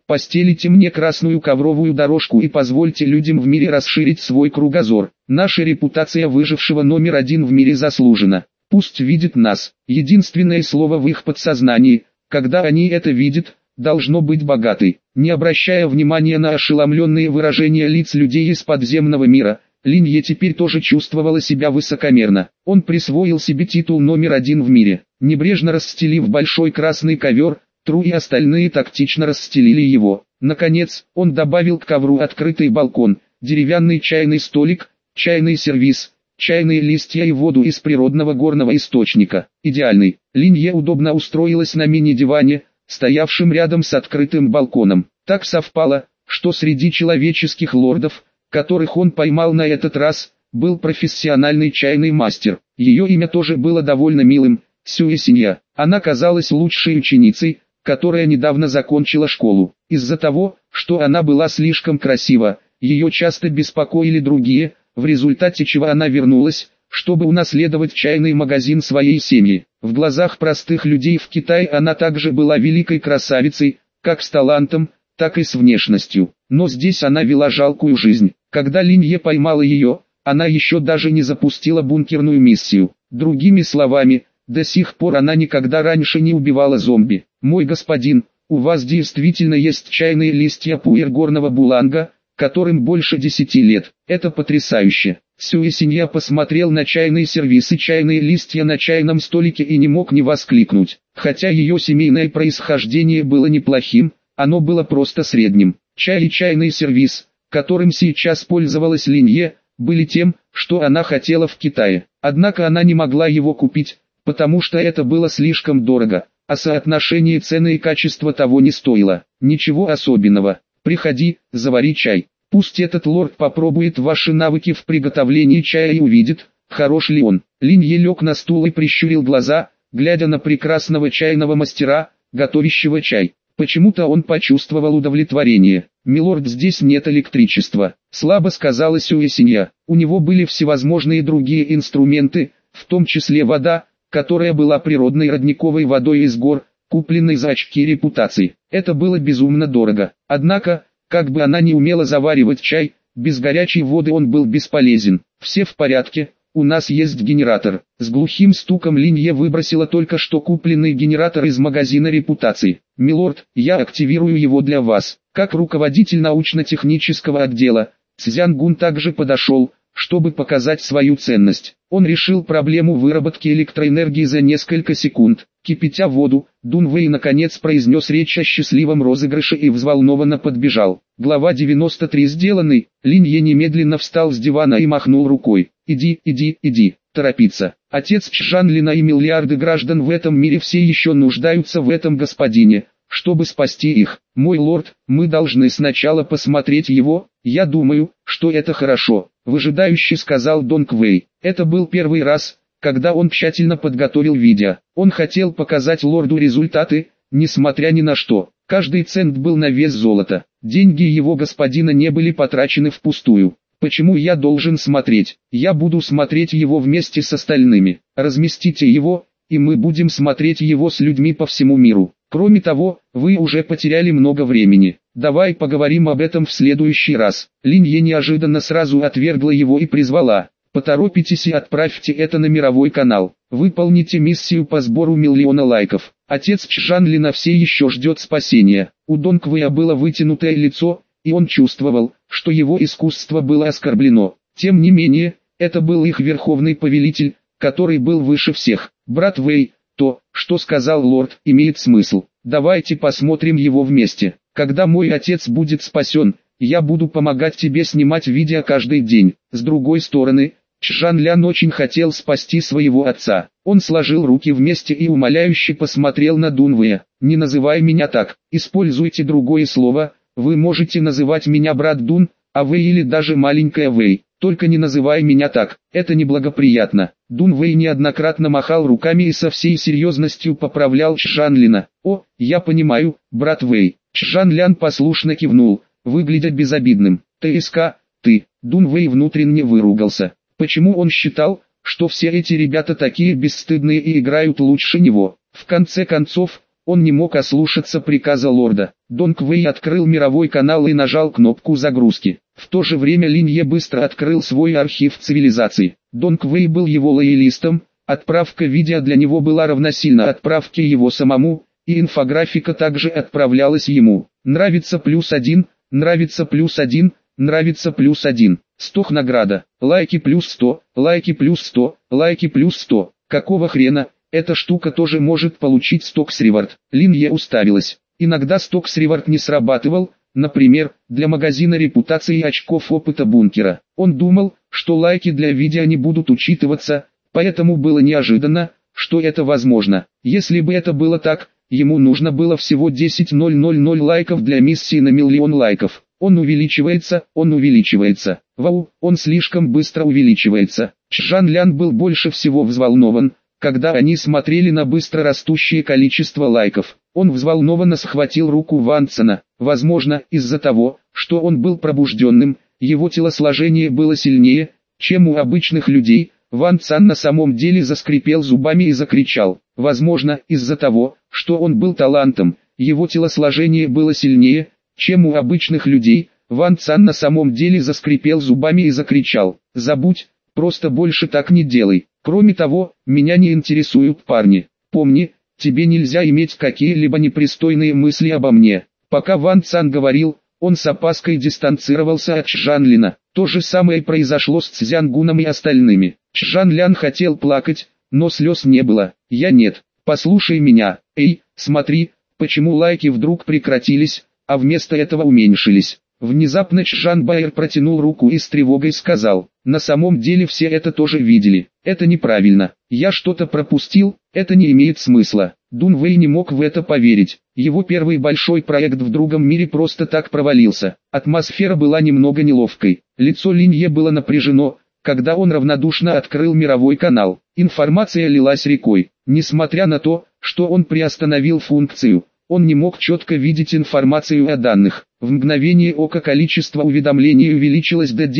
Постелите мне красную ковровую дорожку и позвольте людям в мире расширить свой кругозор. Наша репутация выжившего номер один в мире заслужена. Пусть видит нас. Единственное слово в их подсознании, когда они это видят, должно быть богатый. Не обращая внимания на ошеломленные выражения лиц людей из подземного мира, Линье теперь тоже чувствовала себя высокомерно. Он присвоил себе титул номер один в мире. Небрежно расстелив большой красный ковер, Тру и остальные тактично расстелили его. Наконец, он добавил к ковру открытый балкон, деревянный чайный столик, чайный сервиз, чайные листья и воду из природного горного источника. Идеальный. Линье удобно устроилась на мини-диване, стоявшем рядом с открытым балконом. Так совпало, что среди человеческих лордов, которых он поймал на этот раз, был профессиональный чайный мастер. Ее имя тоже было довольно милым – Сюэсинья. Она казалась лучшей ученицей, которая недавно закончила школу. Из-за того, что она была слишком красива, ее часто беспокоили другие, в результате чего она вернулась, чтобы унаследовать чайный магазин своей семьи. В глазах простых людей в Китае она также была великой красавицей, как с талантом, так и с внешностью. Но здесь она вела жалкую жизнь. Когда Линье поймала ее, она еще даже не запустила бункерную миссию. Другими словами, до сих пор она никогда раньше не убивала зомби. «Мой господин, у вас действительно есть чайные листья пуэр-горного буланга, которым больше 10 лет. Это потрясающе». Сюэсинья посмотрел на чайный сервиз и чайные листья на чайном столике и не мог не воскликнуть. Хотя ее семейное происхождение было неплохим, оно было просто средним. Чай и чайный сервиз, которым сейчас пользовалась Линье, были тем, что она хотела в Китае. Однако она не могла его купить, потому что это было слишком дорого, а соотношение цены и качества того не стоило. Ничего особенного. Приходи, завари чай. Пусть этот лорд попробует ваши навыки в приготовлении чая и увидит, хорош ли он. Линье лег на стул и прищурил глаза, глядя на прекрасного чайного мастера, готовящего чай. Почему-то он почувствовал удовлетворение. «Милорд, здесь нет электричества», — слабо сказала Сюэсинья. У него были всевозможные другие инструменты, в том числе вода, которая была природной родниковой водой из гор, купленной за очки репутации. Это было безумно дорого. Однако, как бы она ни умела заваривать чай, без горячей воды он был бесполезен. «Все в порядке, у нас есть генератор». С глухим стуком Линье выбросила только что купленный генератор из магазина репутации. «Милорд, я активирую его для вас». Как руководитель научно-технического отдела, Цзянгун также подошел, чтобы показать свою ценность. Он решил проблему выработки электроэнергии за несколько секунд. Кипятя воду, Дун Вэй наконец произнес речь о счастливом розыгрыше и взволнованно подбежал. Глава 93 сделанный, Линье немедленно встал с дивана и махнул рукой. Иди, торопиться. Отец Чжанлина и миллиарды граждан в этом мире все еще нуждаются в этом господине, чтобы спасти их. Мой лорд, мы должны сначала посмотреть его, я думаю, что это хорошо», — выжидающе сказал Донг Вэй. Это был первый раз, когда он тщательно подготовил видео. Он хотел показать лорду результаты, несмотря ни на что. Каждый цент был на вес золота. Деньги его господина не были потрачены впустую. «Почему я должен смотреть? Я буду смотреть его вместе с остальными. Разместите его, и мы будем смотреть его с людьми по всему миру. Кроме того, вы уже потеряли много времени. Давай поговорим об этом в следующий раз». Линье неожиданно сразу отвергла его и призвала. «Поторопитесь и отправьте это на мировой канал. Выполните миссию по сбору 1 миллиона лайков». Отец Чжанлина все еще ждет спасения. У Донг Вэя было вытянутое лицо, и он чувствовал, что его искусство было оскорблено. Тем не менее, это был их верховный повелитель, который был выше всех. «Брат Вэй, то, что сказал лорд, имеет смысл. Давайте посмотрим его вместе. Когда мой отец будет спасен, я буду помогать тебе снимать видео каждый день». С другой стороны, Чжанлян очень хотел спасти своего отца. Он сложил руки вместе и умоляюще посмотрел на Дун Вэя. «Не называй меня так, используйте другое слово, вы можете называть меня брат Дун, а Вэй или даже маленькая Вэй. Только не называй меня так, это неблагоприятно». Дун Вэй неоднократно махал руками и со всей серьезностью поправлял Чжанлина. «О, я понимаю, брат Вэй». Чжанлян послушно кивнул, выглядя безобидным. «ТСК, ты». Дун Вэй внутренне выругался. Почему он считал, что все эти ребята такие бесстыдные и играют лучше него? В конце концов, он не мог ослушаться приказа лорда. Донг Вэй открыл мировой канал и нажал кнопку загрузки. В то же время Линье быстро открыл свой архив цивилизаций. Донг Вэй был его лоялистом, отправка видео для него была равносильна отправке его самому, и инфографика также отправлялась ему. Нравится +1, нравится +1, нравится +1. 100 награда, лайки +100, лайки +100, лайки +100. Какого хрена, эта штука тоже может получить стокс ревард. Линье уставилась. Иногда стокс ревард не срабатывал, например, для магазина репутации и очков опыта бункера. Он думал, что лайки для видео не будут учитываться, поэтому было неожиданно, что это возможно. Если бы это было так, ему нужно было всего 10 000 лайков для миссии на 1 000 000 лайков. Он увеличивается, он увеличивается. Вау, он слишком быстро увеличивается. Чжан Лян был больше всего взволнован, когда они смотрели на быстро растущее количество лайков. Он взволнованно схватил руку Ван Цена. Возможно, из-за того, что он был пробужденным, его телосложение было сильнее, чем у обычных людей. Ван Цен на самом деле заскрипел зубами и закричал. Возможно, из-за того, что он был талантом, его телосложение было сильнее, чем у обычных людей. Ван Цен на самом деле заскрипел зубами и закричал. «Забудь, просто больше так не делай. Кроме того, меня не интересуют парни. Помни, тебе нельзя иметь какие-либо непристойные мысли обо мне». Пока Ван Цен говорил, он с опаской дистанцировался от Чжан Лина. То же самое произошло с Цзянгуном и остальными. Чжан Лян хотел плакать, но слез не было. «Я нет, послушай меня. Эй, смотри, почему лайки вдруг прекратились, а вместо этого уменьшились». Внезапно Чжан Байер протянул руку и с тревогой сказал: «На самом деле все это тоже видели. Это неправильно. Я что-то пропустил, это не имеет смысла». Дун Вэй не мог в это поверить. Его первый большой проект в другом мире просто так провалился. Атмосфера была немного неловкой. Лицо Линье было напряжено, когда он равнодушно открыл мировой канал. Информация лилась рекой. Несмотря на то, что он приостановил функцию, он не мог четко видеть информацию о данных. В мгновение ока количество уведомлений увеличилось до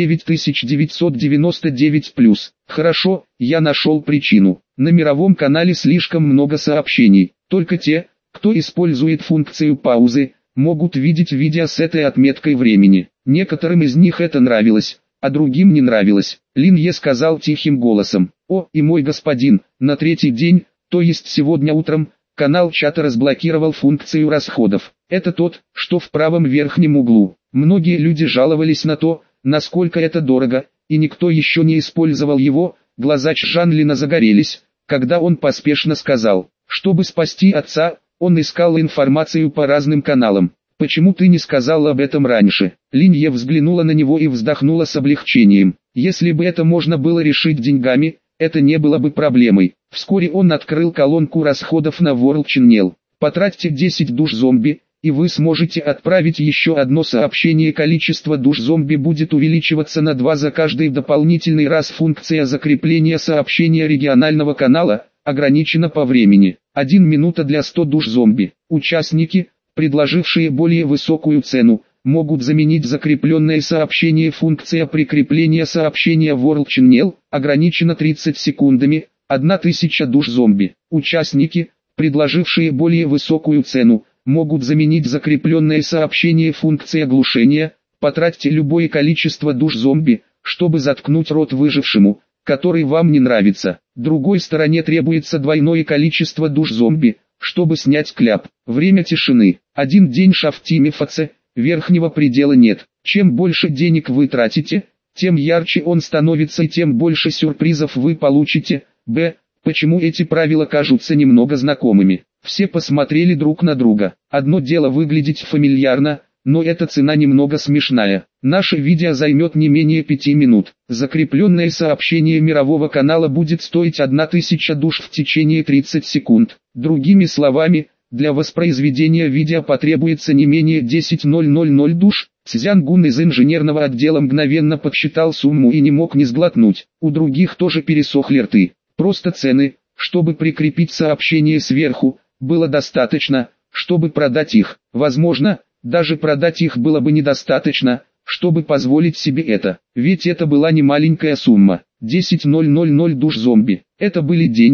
9999+. Хорошо, я нашел причину. На мировом канале слишком много сообщений. Только те, кто использует функцию паузы, могут видеть видео с этой отметкой времени. Некоторым из них это нравилось, а другим не нравилось. Линье сказал тихим голосом: «О, и мой господин, на третий день, то есть сегодня утром, канал чата разблокировал функцию расходов. Это тот, что в правом верхнем углу. Многие люди жаловались на то, насколько это дорого, и никто еще не использовал его». Глаза Чжан Лина загорелись, когда он поспешно сказал: «Чтобы спасти отца, он искал информацию по разным каналам. Почему ты не сказал об этом раньше?» Линье взглянула на него и вздохнула с облегчением. Если бы это можно было решить деньгами, это не было бы проблемой. Вскоре он открыл колонку расходов на World Channel. Потратьте 10 душ зомби, и вы сможете отправить еще одно сообщение. Количество душ зомби будет увеличиваться на 2 за каждый дополнительный раз. Функция закрепления сообщения регионального канала ограничена по времени. 1 минута для 100 душ зомби. Участники, предложившие более высокую цену, могут заменить закрепленное сообщение. Функция прикрепления сообщения World Channel ограничена 30 секундами. 1000 душ зомби. Участники, предложившие более высокую цену, могут заменить закрепленное сообщение. Функция глушения. Потратьте любое количество душ зомби, чтобы заткнуть рот выжившему, который вам не нравится. Другой стороне требуется двойное количество душ зомби, чтобы снять кляп. Время тишины. 1 день Шафтимифаце, верхнего предела нет. Чем больше денег вы тратите, тем ярче он становится и тем больше сюрпризов вы получите. Почему эти правила кажутся немного знакомыми? Все посмотрели друг на друга. Одно дело выглядеть фамильярно, но эта цена немного смешная. Наше видео займет не менее 5 минут. Закрепленное сообщение мирового канала будет стоить 1000 душ в течение 30 секунд. Другими словами, для воспроизведения видео потребуется не менее 10 000 душ. Цзянгун из инженерного отдела мгновенно подсчитал сумму и не мог не сглотнуть. У других тоже пересохли рты. Просто цены, чтобы прикрепить сообщение сверху, было достаточно, чтобы продать их. Возможно, даже продать их было бы недостаточно, чтобы позволить себе это. Ведь это была не маленькая сумма. 10 000 душ зомби. Это были деньги,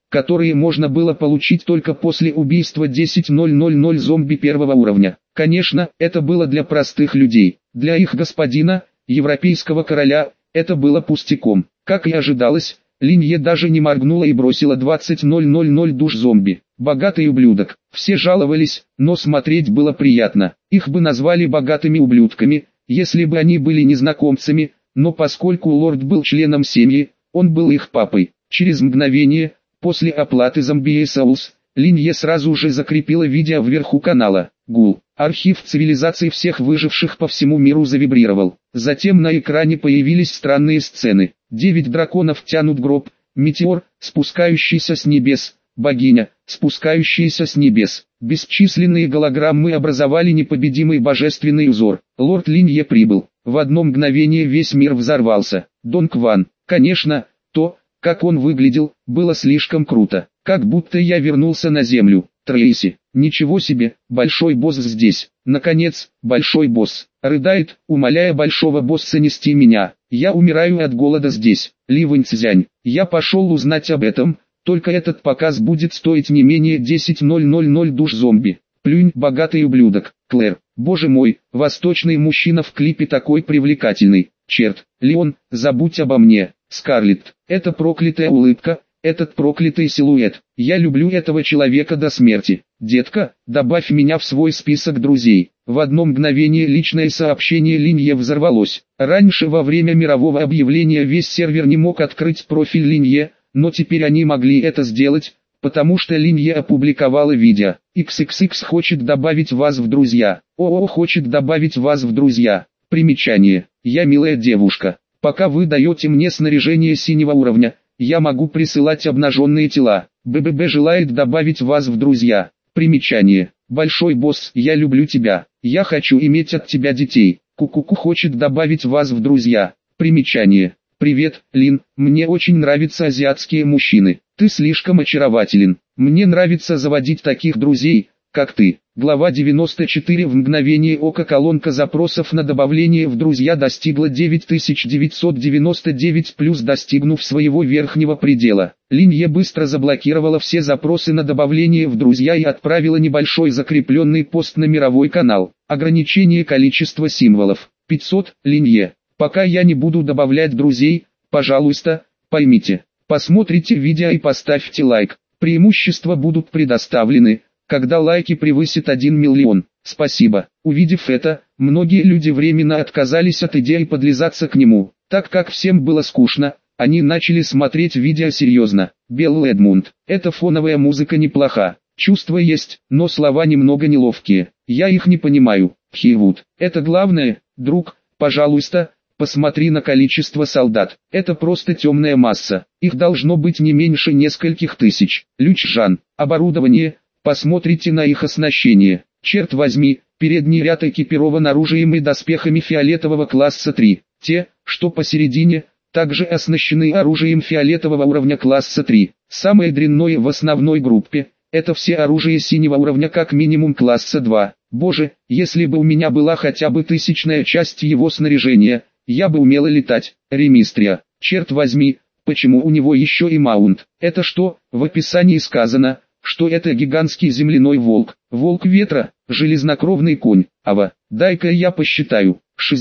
которые можно было получить только после убийства 10.000 зомби первого уровня. Конечно, это было для простых людей. Для их господина, европейского короля, это было пустяком. Как и ожидалось, Линье даже не моргнула и бросила 20.000 душ зомби. Богатый ублюдок. Все жаловались, но смотреть было приятно. Их бы назвали богатыми ублюдками, если бы они были незнакомцами, но поскольку лорд был членом семьи, он был их папой. Через мгновение, после оплаты Zombie Souls, Линье сразу же закрепила видео вверху канала. Гул. Архив цивилизаций всех выживших по всему миру завибрировал. Затем на экране появились странные сцены. 9 драконов тянут гроб, метеор, спускающийся с небес, богиня, спускающаяся с небес. Бесчисленные голограммы образовали непобедимый божественный узор. Лорд Линье прибыл. В одно мгновение весь мир взорвался. Дон Кван. Конечно, то, как он выглядел, было слишком круто. Как будто я вернулся на землю. Трейси. Ничего себе, большой босс здесь. Наконец, большой босс. Рыдает, умоляя большого босса нести меня. Я умираю от голода здесь. Ли Вэньцзянь. Я пошел узнать об этом, только этот показ будет стоить не менее 10.000 душ зомби. Плюнь, богатый ублюдок. Клэр. Боже мой, восточный мужчина в клипе такой привлекательный. Черт, Леон, забудь обо мне. Скарлетт. Это проклятая улыбка. Этот проклятый силуэт. Я люблю этого человека до смерти. Детка, добавь меня в свой список друзей. В одно мгновение личное сообщение Линье взорвалось. Раньше во время мирового объявления весь сервер не мог открыть профиль Линье, но теперь они могли это сделать, потому что Линье опубликовала видео. XXX хочет добавить вас в друзья. ООО хочет добавить вас в друзья. Примечание. Я милая девушка. Пока вы даете мне снаряжение синего уровня, я могу присылать обнаженные тела. БББ желает добавить вас в друзья. Примечание. Большой босс, я люблю тебя. Я хочу иметь от тебя детей. Кукуку хочет добавить вас в друзья. Примечание. Привет, Лин, мне очень нравятся азиатские мужчины. Ты слишком очарователен. Мне нравится заводить таких друзей, как ты. Глава 94. В мгновение ока колонка запросов на добавление в друзья достигла 9999 плюс, достигнув своего верхнего предела. Линье быстро заблокировала все запросы на добавление в друзья и отправила небольшой закрепленный пост на мировой канал. Ограничение количества символов. 500. Линье. Пока я не буду добавлять друзей, пожалуйста, поймите. Посмотрите видео и поставьте лайк. Преимущества будут предоставлены, когда лайки превысят 1 миллион. Спасибо. Увидев это, многие люди временно отказались от идеи подлизаться к нему. Так как всем было скучно, они начали смотреть видео серьезно. Белл Эдмунд. Эта фоновая музыка неплоха. Чувства есть, но слова немного неловкие. Я их не понимаю. Хейвуд. Это главное, друг, пожалуйста, посмотри на количество солдат. Это просто темная масса. Их должно быть не меньше нескольких тысяч. Лючжан. Оборудование. Посмотрите на их оснащение. Черт возьми, передний ряд экипирован оружием и доспехами фиолетового класса 3. Те, что посередине, также оснащены оружием фиолетового уровня класса 3. Самое дрянное в основной группе – это все оружие синего уровня как минимум класса 2. Боже, если бы у меня была хотя бы 1000-я часть его снаряжения, я бы умела летать. Ремистрия. Черт возьми, почему у него еще и маунт? Это что, в описании сказано, что это гигантский земляной волк, волк ветра, железнокровный конь. Ава, дай-ка я посчитаю.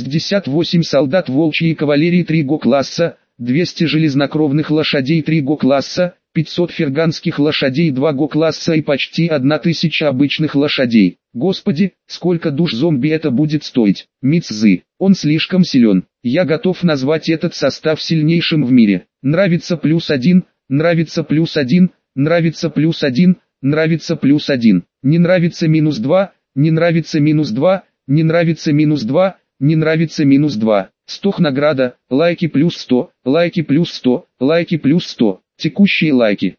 68 солдат волчьей кавалерии 3 го-класса, 200 железнокровных лошадей 3 го-класса, 500 ферганских лошадей 2 го-класса и почти 1000 обычных лошадей. Господи, сколько душ зомби это будет стоить? Мицзы, он слишком силен. Я готов назвать этот состав сильнейшим в мире. Нравится +1, нравится +1. Нравится +1, нравится +1, не нравится -2, не нравится -2, не нравится -2, не нравится -2. Стох награда, лайки +100, лайки +100, лайки +100. Текущие лайки,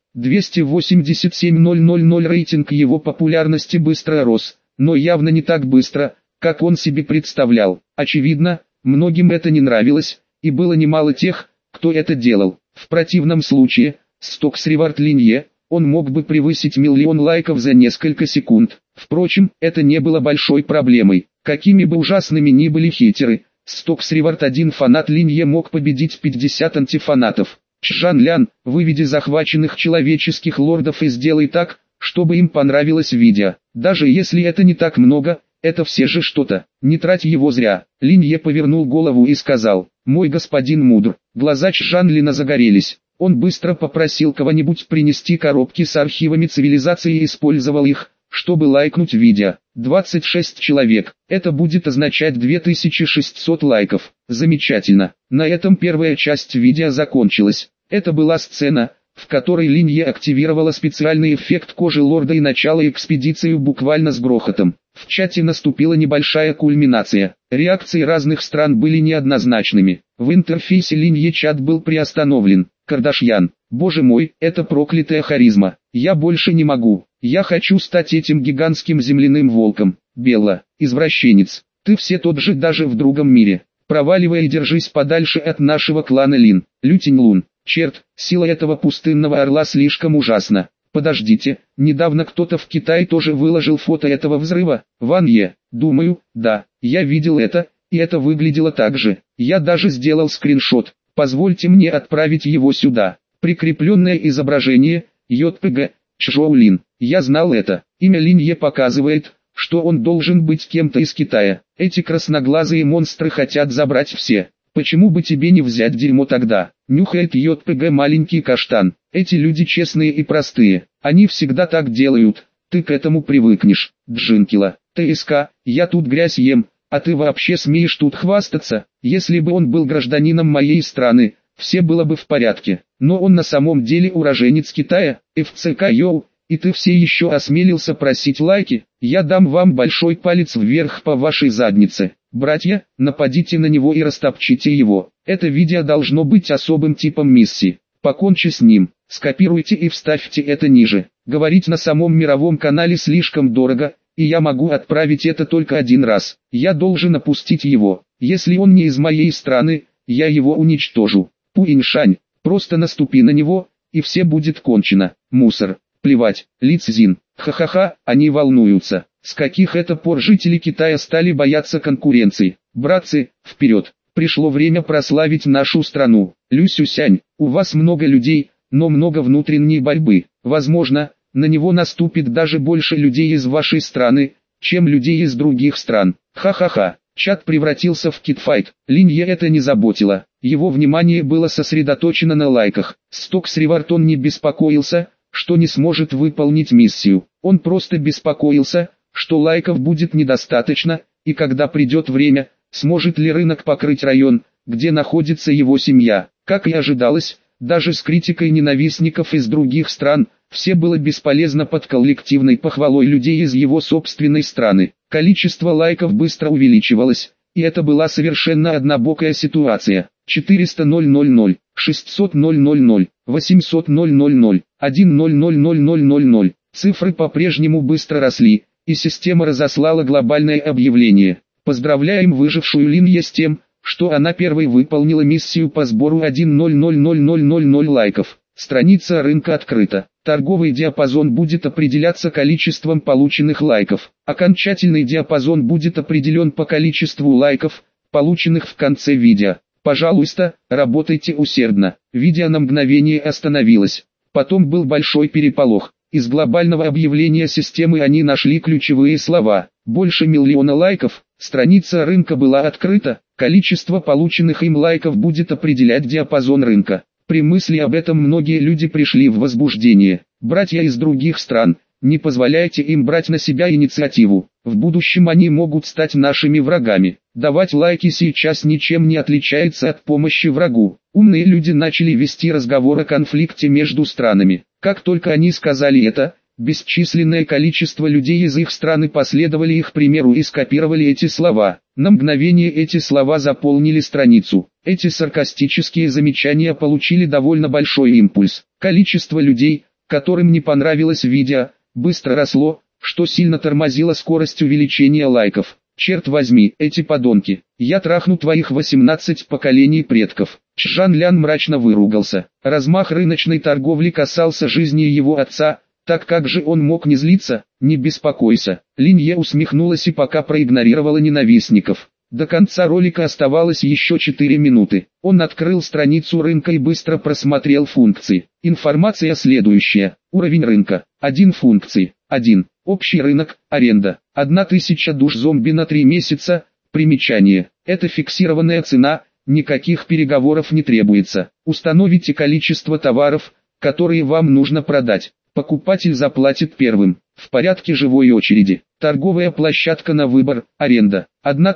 287 000 рейтинг его популярности быстро рос, но явно не так быстро, как он себе представлял. Очевидно, многим это не нравилось, и было немало тех, кто это делал. В противном случае, Стокс Ревард Линье, он мог бы превысить 1 миллион лайков за несколько секунд. Впрочем, это не было большой проблемой. Какими бы ужасными ни были хейтеры, Стокс Ревард один фанат Линье мог победить 50 антифанатов. Чжан Лян, выведи захваченных человеческих лордов и сделай так, чтобы им понравилось видео. Даже если это не так много, это все же что-то. Не трать его зря. Линье повернул голову и сказал: «Мой господин мудр». Глаза Чжан Лина загорелись. Он быстро попросил кого-нибудь принести коробки с архивами цивилизации и использовал их, чтобы лайкнуть видео. 26 человек. Это будет означать 2600 лайков. Замечательно. На этом первая часть видео закончилась. Это была сцена, в которой Линье активировала специальный эффект кожи лорда и начала экспедицию буквально с грохотом. В чате наступила небольшая кульминация. Реакции разных стран были неоднозначными. В интерфейсе Линье чат был приостановлен. Кардашьян: «Боже мой, это проклятая харизма. Я больше не могу. Я хочу стать этим гигантским земляным волком». Белла: «Извращенец. Ты все тот же даже в другом мире. Проваливай и держись подальше от нашего клана Лин». Лютень Лун: «Черт, сила этого пустынного орла слишком ужасна. Подождите, недавно кто-то в Китае тоже выложил фото этого взрыва». Ван Е: «Думаю, да, я видел это, и это выглядело так же. Я даже сделал скриншот. Позвольте мне отправить его сюда». Прикрепленное изображение, JPG, Чжоулин. Я знал это. Имя Линье показывает, что он должен быть кем-то из Китая. Эти красноглазые монстры хотят забрать все. Почему бы тебе не взять дерьмо тогда? Нюхает JPG маленький каштан. Эти люди честные и простые. Они всегда так делают. Ты к этому привыкнешь. Джинкила: «ТСК, я тут грязь ем, а ты вообще смеешь тут хвастаться? Если бы он был гражданином моей страны, все было бы в порядке. Но он на самом деле уроженец Китая, ФЦК Йоу, и ты все еще осмелился просить лайки? Я дам вам большой палец вверх по вашей заднице. Братья, нападите на него и растопчите его. Это видео должно быть особым типом миссии. Покончи с ним, скопируйте и вставьте это ниже. Говорить на самом мировом канале слишком дорого, и я могу отправить это только один раз. Я должен опустить его. Если он не из моей страны, я его уничтожу. Пуиншань, просто наступи на него, и все будет кончено. Мусор. Плевать. Ли Цзин: «Ха-ха-ха, они волнуются. С каких это пор жители Китая стали бояться конкуренции? Братцы, вперед! Пришло время прославить нашу страну». Лю Сюсянь: «У вас много людей, но много внутренней борьбы. Возможно, на него наступит даже больше людей из вашей страны, чем людей из других стран. Ха-ха-ха». Чат превратился в китфайт. Линье это не заботило. Его внимание было сосредоточено на лайках. Стокс Ривартон не беспокоился, что не сможет выполнить миссию. Он просто беспокоился, что лайков будет недостаточно, и когда придет время, сможет ли рынок покрыть район, где находится его семья. Как и ожидалось, даже с критикой ненавистников из других стран, все было бесполезно под коллективной похвалой людей из его собственной страны. Количество лайков быстро увеличивалось, и это была совершенно однобокая ситуация. 400 000, 600 000, 800 000, 1 000. Цифры по-прежнему быстро росли, и система разослала глобальное объявление. Поздравляем выжившую Линье с тем, что она первой выполнила миссию по сбору 1 000 лайков. Страница рынка открыта. Торговый диапазон будет определяться количеством полученных лайков. Окончательный диапазон будет определен по количеству лайков, полученных в конце видео. Пожалуйста, работайте усердно. Видео на мгновение остановилось. Потом был большой переполох. Из глобального объявления системы они нашли ключевые слова. Больше 1 миллиона лайков. Страница рынка была открыта. Количество полученных им лайков будет определять диапазон рынка. При мысли об этом многие люди пришли в возбуждение. Братья из других стран, не позволяйте им брать на себя инициативу. В будущем они могут стать нашими врагами. Давать лайки сейчас ничем не отличается от помощи врагу. Умные люди начали вести разговор о конфликте между странами. Как только они сказали это, бесчисленное количество людей из их страны последовали их примеру и скопировали эти слова. На мгновение эти слова заполнили страницу. Эти саркастические замечания получили довольно большой импульс. Количество людей, которым не понравилось видео, быстро росло, что сильно тормозило скорость увеличения лайков. Черт возьми, эти подонки, я трахну твоих 18 поколений предков. Чжан Лян мрачно выругался. Размах рыночной торговли касался жизни его отца, так как же он мог не злиться? Не беспокойся. Линье усмехнулась и пока проигнорировала ненавистников. До конца ролика оставалось еще 4 минуты. Он открыл страницу рынка и быстро просмотрел функции. Информация следующая. Уровень рынка. 1 функции. 1. Общий рынок. Аренда. 1000 душ зомби на 3 месяца. Примечание. Это фиксированная цена, никаких переговоров не требуется. Установите количество товаров, которые вам нужно продать. Покупатель заплатит первым, в порядке живой очереди. Торговая площадка на выбор, аренда.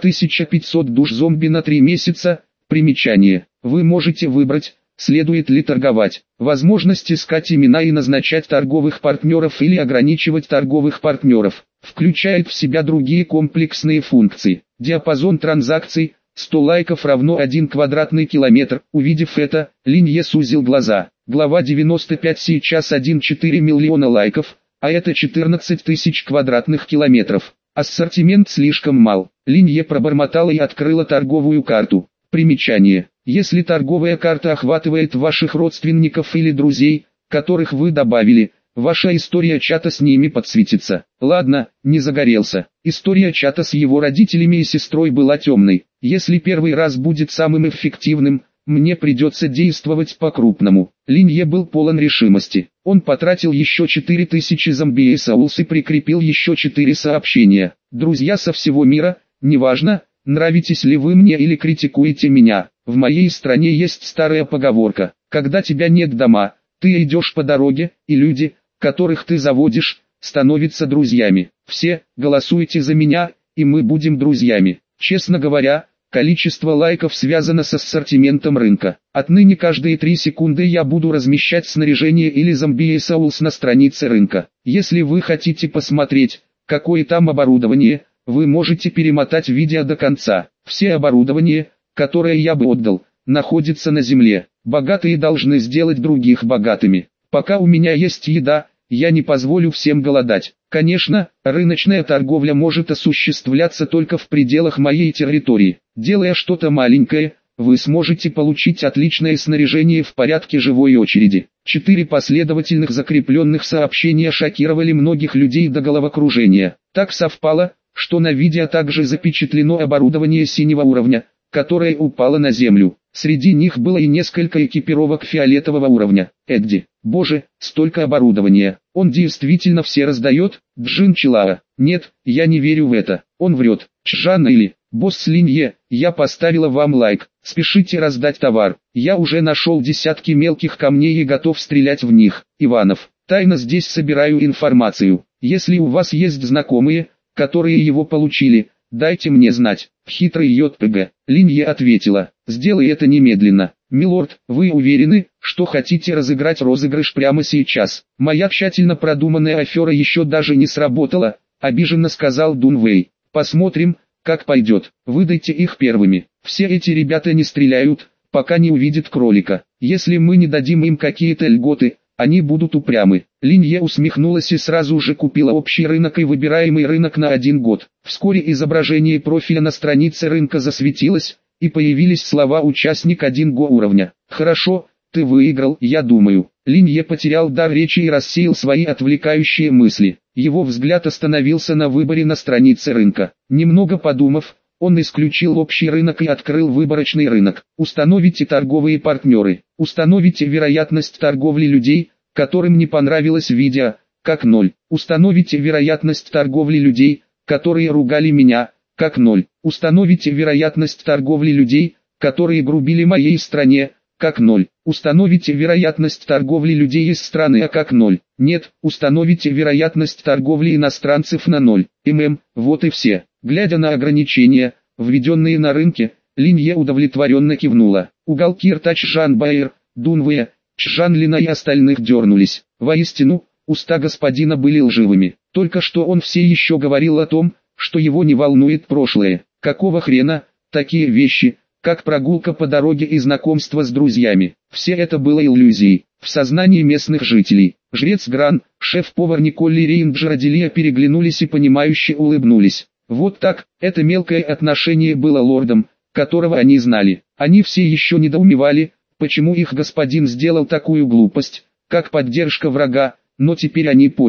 1500 душ зомби на 3 месяца. Примечание. Вы можете выбрать, следует ли торговать. Возможность искать имена и назначать торговых партнеров или ограничивать торговых партнеров. Включает в себя другие комплексные функции. Диапазон транзакций. 100 лайков равно 1 квадратный километр. Увидев это, Линье сузил глаза. Глава 95 сейчас 1,4 миллиона лайков, а это 14 тысяч квадратных километров. Ассортимент слишком мал. Линье пробормотала и открыла торговую карту. Примечание. Если торговая карта охватывает ваших родственников или друзей, которых вы добавили, ваша история чата с ними подсветится. Ладно, не загорелся. История чата с его родителями и сестрой была темной. Если первый раз будет самым эффективным, мне придется действовать по-крупному. Линье был полон решимости. Он потратил еще 4000 зомби Souls и прикрепил еще 4 сообщения. Друзья со всего мира, неважно, нравитесь ли вы мне или критикуете меня. В моей стране есть старая поговорка. Когда тебя нет дома, ты идешь по дороге, и люди, которых ты заводишь, становятся друзьями. Все, голосуйте за меня, и мы будем друзьями. Честно говоря, количество лайков связано с ассортиментом рынка. Отныне каждые 3 секунды я буду размещать снаряжение или зомби Souls на странице рынка. Если вы хотите посмотреть, какое там оборудование, вы можете перемотать видео до конца. Все оборудование, которое я бы отдал, находится на земле. Богатые должны сделать других богатыми. Пока у меня есть еда, я не позволю всем голодать. Конечно, рыночная торговля может осуществляться только в пределах моей территории. Делая что-то маленькое, вы сможете получить отличное снаряжение в порядке живой очереди. 4 последовательных закрепленных сообщения шокировали многих людей до головокружения. Так совпало, что на видео также запечатлено оборудование синего уровня, которое упало на землю. Среди них было и несколько экипировок фиолетового уровня. Эдди, боже, столько оборудования. Он действительно все раздает? Джин Чилаа. Нет, я не верю в это. Он врет. Чжан или босс Линье, я поставила вам лайк. Спешите раздать товар. Я уже нашел десятки мелких камней и готов стрелять в них. Иванов, тайно здесь собираю информацию. Если у вас есть знакомые, которые его получили, дайте мне знать. Хитрый ЙПГ. Линье ответила, сделай это немедленно. Милорд, вы уверены, что хотите разыграть розыгрыш прямо сейчас? Моя тщательно продуманная афера еще даже не сработала, обиженно сказал Дунвей. Посмотрим, как пойдет. Выдайте их первыми. Все эти ребята не стреляют, пока не увидят кролика. Если мы не дадим им какие-то льготы, они будут упрямы. Линье усмехнулась и сразу же купила общий рынок и выбираемый рынок на 1 год. Вскоре изображение профиля на странице рынка засветилось, и появились слова «Участник 1 го уровня». «Хорошо, ты выиграл, я думаю». Линье потерял дар речи и рассеял свои отвлекающие мысли. Его взгляд остановился на выборе на странице рынка. Немного подумав, он исключил общий рынок и открыл выборочный рынок. Установите торговые партнеры. Установите вероятность торговли людей, которым не понравилось видео, как 0. Установите вероятность торговли людей, которые ругали меня, как 0. Установите вероятность торговли людей, которые грубили моей стране, как 0. Установите вероятность торговли людей из страны как 0. Нет, установите вероятность торговли иностранцев на 0. Вот и все. Глядя на ограничения, введенные на рынке, Линье удовлетворенно кивнула. Уголки рта Чжан Баэр, Дунвэя, Чжан Лина и остальных дернулись. Воистину, уста господина были лживыми. Только что он все еще говорил о том, что его не волнует прошлое. Какого хрена, такие вещи, как прогулка по дороге и знакомство с друзьями. Все это было иллюзией. В сознании местных жителей, жрец Гран, шеф-повар Николь и рейнджер Аделия переглянулись и понимающе улыбнулись. Вот так, это мелкое отношение было лордом, которого они знали. Они все еще недоумевали, почему их господин сделал такую глупость, как поддержка врага, но теперь они поняли.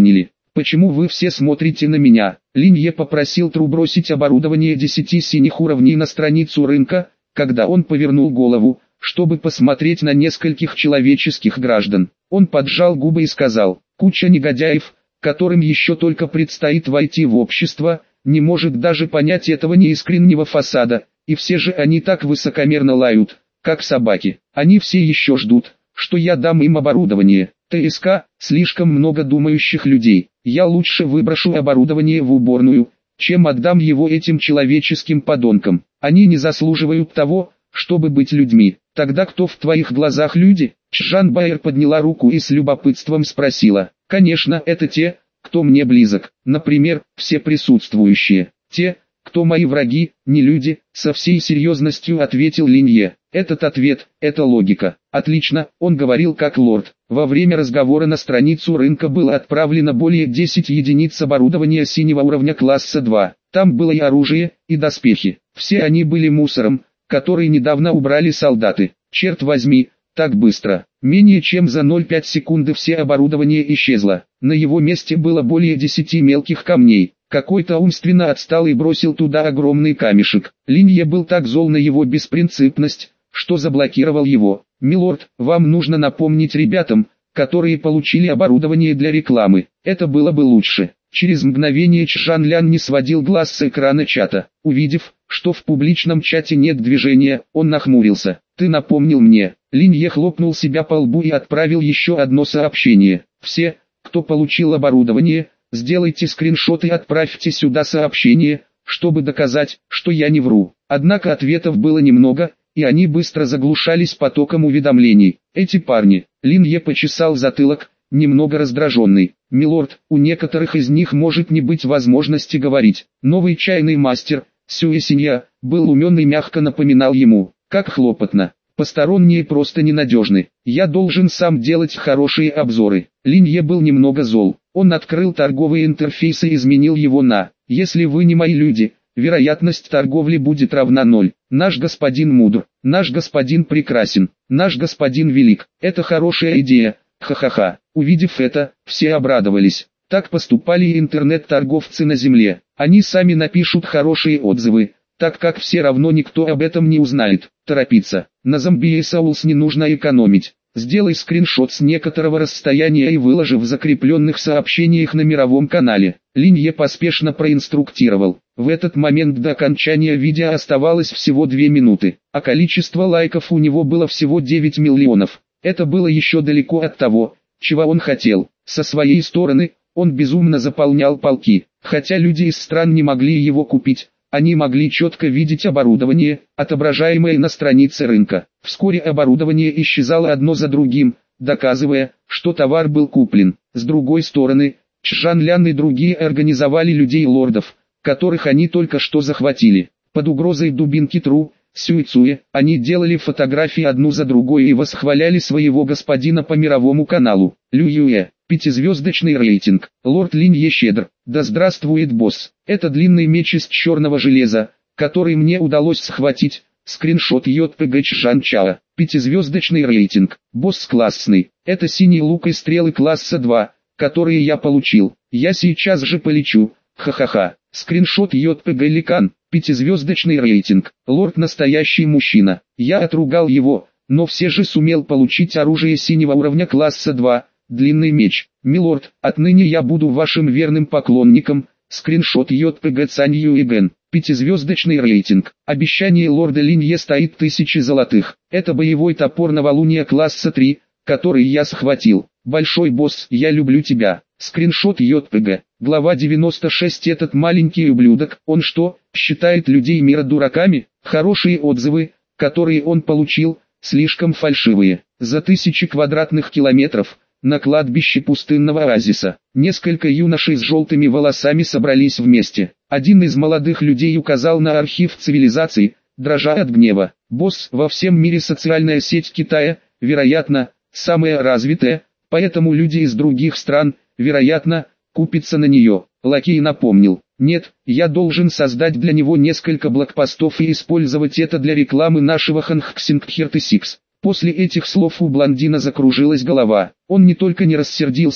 Почему вы все смотрите на меня? Линье попросил Тру бросить оборудование 10 синих уровней на страницу рынка, когда он повернул голову, чтобы посмотреть на нескольких человеческих граждан. Он поджал губы и сказал: куча негодяев, которым еще только предстоит войти в общество, не может даже понять этого неискреннего фасада, и все же они так высокомерно лают, как собаки. Они все еще ждут, что я дам им оборудование. ТСК, слишком много думающих людей. Я лучше выброшу оборудование в уборную, чем отдам его этим человеческим подонкам. Они не заслуживают того, чтобы быть людьми. Тогда кто в твоих глазах люди? Чжан Байер подняла руку и с любопытством спросила. Конечно, это те, кто мне близок. Например, все присутствующие. Те, кто мои враги, не люди, со всей серьезностью ответил Линье. Этот ответ – это логика. Отлично, он говорил как лорд. Во время разговора на страницу рынка было отправлено более 10 единиц оборудования синего уровня класса 2. Там было и оружие, и доспехи. Все они были мусором, который недавно убрали солдаты. Черт возьми, так быстро. Менее чем за 0,5 секунды все оборудование исчезло. На его месте было более 10 мелких камней. Какой-то умственно отсталый бросил туда огромный камешек. Линье был так зол на его беспринципность, что заблокировал его. «Милорд, вам нужно напомнить ребятам, которые получили оборудование для рекламы. Это было бы лучше». Через мгновение Чжан Лян не сводил глаз с экрана чата. Увидев, что в публичном чате нет движения, он нахмурился. «Ты напомнил мне». Линье хлопнул себя по лбу и отправил еще одно сообщение. «Все, кто получил оборудование, сделайте скриншот и отправьте сюда сообщение, чтобы доказать, что я не вру». Однако ответов было немного, и они быстро заглушались потоком уведомлений. Эти парни. Линье почесал затылок, немного раздраженный. «Милорд, у некоторых из них может не быть возможности говорить». Новый чайный мастер, Сюэсинья, был умен и мягко напоминал ему, как хлопотно. Посторонние просто ненадежны. Я должен сам делать хорошие обзоры. Линье был немного зол. Он открыл торговый интерфейс и изменил его на «Если вы не мои люди, вероятность торговли будет равна 0. Наш господин мудр, наш господин прекрасен, наш господин велик. Это хорошая идея, ха-ха-ха». Увидев это, все обрадовались. Так поступали и интернет-торговцы на земле. Они сами напишут хорошие отзывы, так как все равно никто об этом не узнает. Торопиться. На Zombie Souls не нужно экономить. Сделай скриншот с некоторого расстояния и выложи в закрепленных сообщениях на мировом канале. Линье поспешно проинструктировал. В этот момент до окончания видео оставалось всего 2 минуты, а количество лайков у него было всего 9 миллионов. Это было еще далеко от того, чего он хотел. Со своей стороны, он безумно заполнял полки, хотя люди из стран не могли его купить. Они могли четко видеть оборудование, отображаемое на странице рынка. Вскоре оборудование исчезало одно за другим, доказывая, что товар был куплен. С другой стороны, Чжан Лян и другие организовали людей-лордов, которых они только что захватили. Под угрозой дубинки Тру, Сюэцуя, они делали фотографии одну за другой и восхваляли своего господина по мировому каналу. Лю Юэ. 5-звездочный рейтинг. Лорд Линье щедр. Да здравствует босс. Это длинный меч из черного железа, который мне удалось схватить. Скриншот JPG Чжан Чао. 5-звездочный рейтинг. Босс классный. Это синий лук и стрелы класса 2, которые я получил. Я сейчас же полечу. Ха-ха-ха. Скриншот JPG Ликан. 5-звездочный рейтинг. Лорд настоящий мужчина. Я отругал его, но все же сумел получить оружие синего уровня класса 2. Длинный меч. Милорд, отныне я буду вашим верным поклонником. Скриншот JPG Цань Юиген. 5-звездочный рейтинг. Обещание лорда Линье стоит 1000 золотых. Это боевой топор новолуния класса 3, который я схватил. Большой босс, я люблю тебя. Скриншот JPG. Глава 96. Этот маленький ублюдок, он что, считает людей мира дураками? Хорошие отзывы, которые он получил, слишком фальшивые. За 1000 квадратных километров, на кладбище пустынного оазиса, несколько юношей с желтыми волосами собрались вместе. Один из молодых людей указал на архив цивилизаций, дрожа от гнева. «Босс, во всем мире социальная сеть Китая, вероятно, самая развитая, поэтому люди из других стран, вероятно, купятся на нее». Лакей напомнил: «Нет, я должен создать для него несколько блокпостов и использовать это для рекламы нашего Ханхксингхертесикс». После этих слов у блондина закружилась голова. Он не только не рассердился,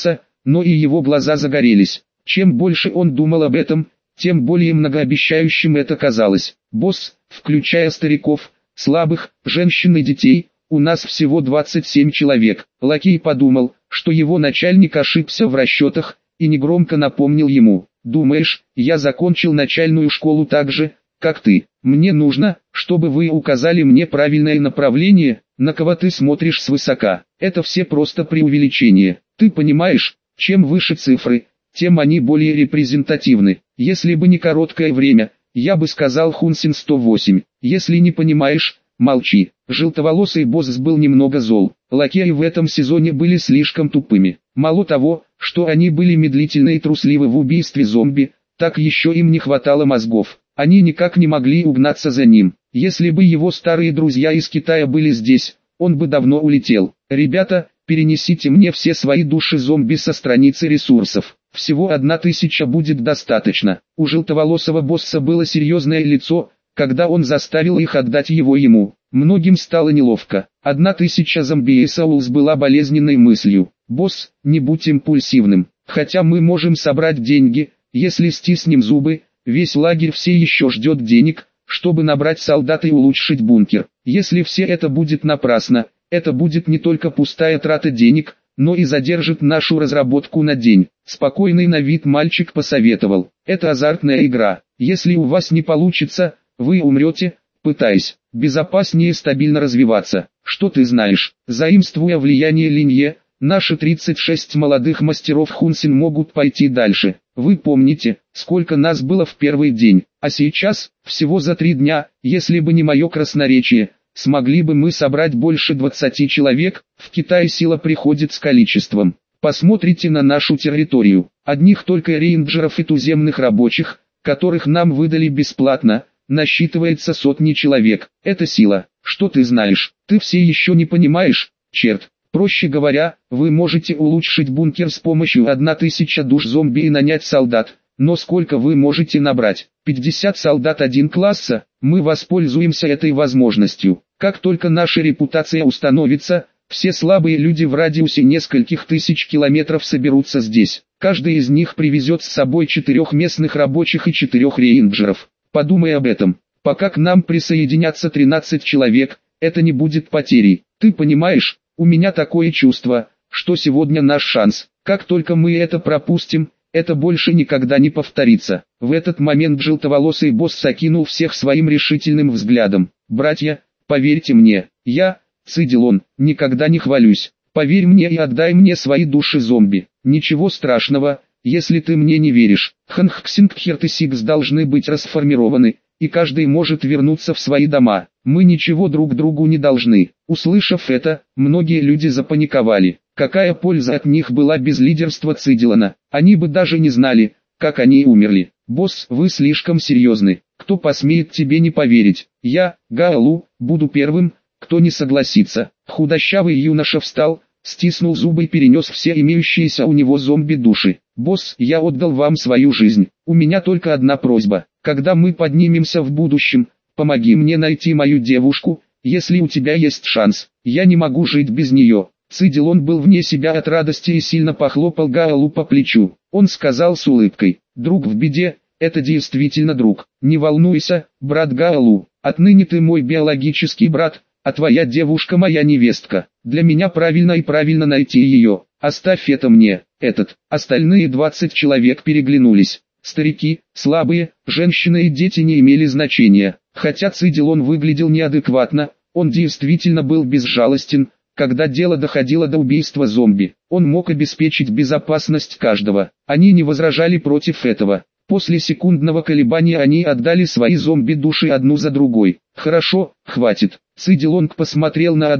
но и его глаза загорелись. Чем больше он думал об этом, тем более многообещающим это казалось. «Босс, включая стариков, слабых, женщин и детей, у нас всего 27 человек». Лакей подумал, что его начальник ошибся в расчетах, и негромко напомнил ему: «Думаешь, я закончил начальную школу так же, как ты? Мне нужно, чтобы вы указали мне правильное направление, на кого ты смотришь свысока. Это все просто преувеличение. Ты понимаешь, чем выше цифры, тем они более репрезентативны. Если бы не короткое время, я бы сказал Хунсин 108. Если не понимаешь, молчи». Желтоволосый босс был немного зол. Лакеи в этом сезоне были слишком тупыми. Мало того, что они были медлительны и трусливы в убийстве зомби, так еще им не хватало мозгов. Они никак не могли угнаться за ним. Если бы его старые друзья из Китая были здесь, он бы давно улетел. «Ребята, перенесите мне все свои души зомби со страницы ресурсов. Всего 1000 будет достаточно». У желтоволосого босса было серьезное лицо, когда он заставил их отдать его ему. Многим стало неловко. 1000 зомби Соулс была болезненной мыслью. «Босс, не будь импульсивным. Хотя мы можем собрать деньги, если стиснем зубы, весь лагерь все еще ждет денег, чтобы набрать солдат и улучшить бункер. Если все это будет напрасно, это будет не только пустая трата денег, но и задержит нашу разработку на день». Спокойный на вид мальчик посоветовал: «Это азартная игра. Если у вас не получится, вы умрете, пытаясь. Безопаснее стабильно развиваться. Что ты знаешь?» Заимствуя влияние Линье, наши 36 молодых мастеров Хунсин могут пойти дальше. Вы помните, сколько нас было в первый день, а сейчас, всего за 3 дня, если бы не мое красноречие, смогли бы мы собрать больше 20 человек. В Китае сила приходит с количеством. Посмотрите на нашу территорию. Одних только рейнджеров и туземных рабочих, которых нам выдали бесплатно, насчитывается сотни человек. Это сила. Что ты знаешь? Ты все еще не понимаешь, черт. Проще говоря, вы можете улучшить бункер с помощью 1000 душ зомби и нанять солдат, но сколько вы можете набрать? 50 солдат 1 класса? Мы воспользуемся этой возможностью. Как только наша репутация установится, все слабые люди в радиусе нескольких тысяч километров соберутся здесь. Каждый из них привезет с собой 4 местных рабочих и 4 рейнджеров. Подумай об этом. Пока к нам присоединятся 13 человек, это не будет потерей. Ты понимаешь, у меня такое чувство, что сегодня наш шанс. Как только мы это пропустим, это больше никогда не повторится». В этот момент желтоволосый босс окинул всех своим решительным взглядом. «Братья, поверьте мне, я, цедил он, никогда не хвалюсь. Поверь мне и отдай мне свои души зомби. Ничего страшного, если ты мне не веришь. Ханхксингхерт и Сигс должны быть расформированы, и каждый может вернуться в свои дома. Мы ничего друг другу не должны». Услышав это, многие люди запаниковали. Какая польза от них была без лидерства Цидилана? Они бы даже не знали, как они умерли. «Босс, вы слишком серьезны. Кто посмеет тебе не поверить? Я, Гаолу, буду первым, кто не согласится». Худощавый юноша встал, стиснул зубы и перенес все имеющиеся у него зомби-души. «Босс, я отдал вам свою жизнь. У меня только одна просьба. Когда мы поднимемся в будущем, помоги мне найти мою девушку, если у тебя есть шанс. Я не могу жить без нее». Цидилон был вне себя от радости и сильно похлопал Гаолу по плечу. Он сказал с улыбкой: «Друг в беде, это действительно друг. Не волнуйся, брат Гаолу, отныне ты мой биологический брат, а твоя девушка моя невестка. Для меня правильно найти ее. Оставь это мне». Остальные 20 человек переглянулись. Старики, слабые, женщины и дети не имели значения. Хотя Цидилон выглядел неадекватно, он действительно был безжалостен. Когда дело доходило до убийства зомби, он мог обеспечить безопасность каждого. Они не возражали против этого. После секундного колебания они отдали свои зомби-души одну за другой. «Хорошо, хватит». Цидилонг посмотрел на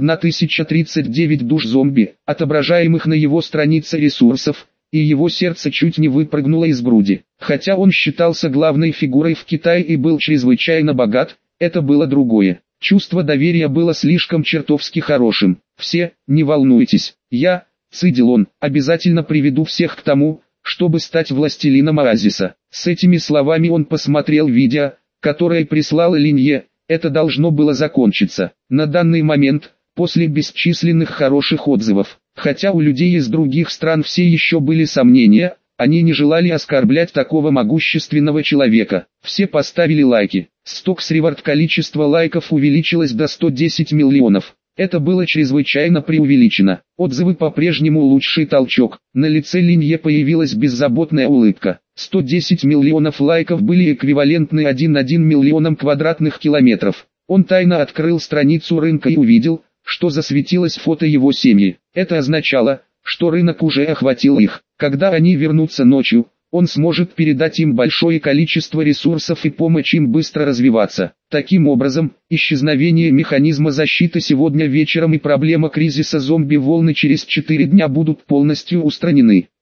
1039 душ зомби, отображаемых на его странице ресурсов, и его сердце чуть не выпрыгнуло из груди. Хотя он считался главной фигурой в Китае и был чрезвычайно богат, это было другое. Чувство доверия было слишком чертовски хорошим. «Все, не волнуйтесь, я, Цидилон, обязательно приведу всех к тому, чтобы стать властелином оазиса». С этими словами он посмотрел видео, которое прислал Линье. Это должно было закончиться. На данный момент, после бесчисленных хороших отзывов, Хотя у людей из других стран все еще были сомнения, они не желали оскорблять такого могущественного человека. Все поставили лайки. Stocks Reward количество лайков увеличилось до 110 миллионов. Это было чрезвычайно преувеличено. Отзывы по-прежнему лучший толчок. На лице Линье появилась беззаботная улыбка. 110 миллионов лайков были эквивалентны 1,1 миллионам квадратных километров. Он тайно открыл страницу рынка и увидел, что засветилось фото его семьи. Это означало, что рынок уже охватил их. Когда они вернутся ночью, он сможет передать им большое количество ресурсов и помочь им быстро развиваться. Таким образом, исчезновение механизма защиты сегодня вечером и проблема кризиса зомби-волны через 4 дня будут полностью устранены.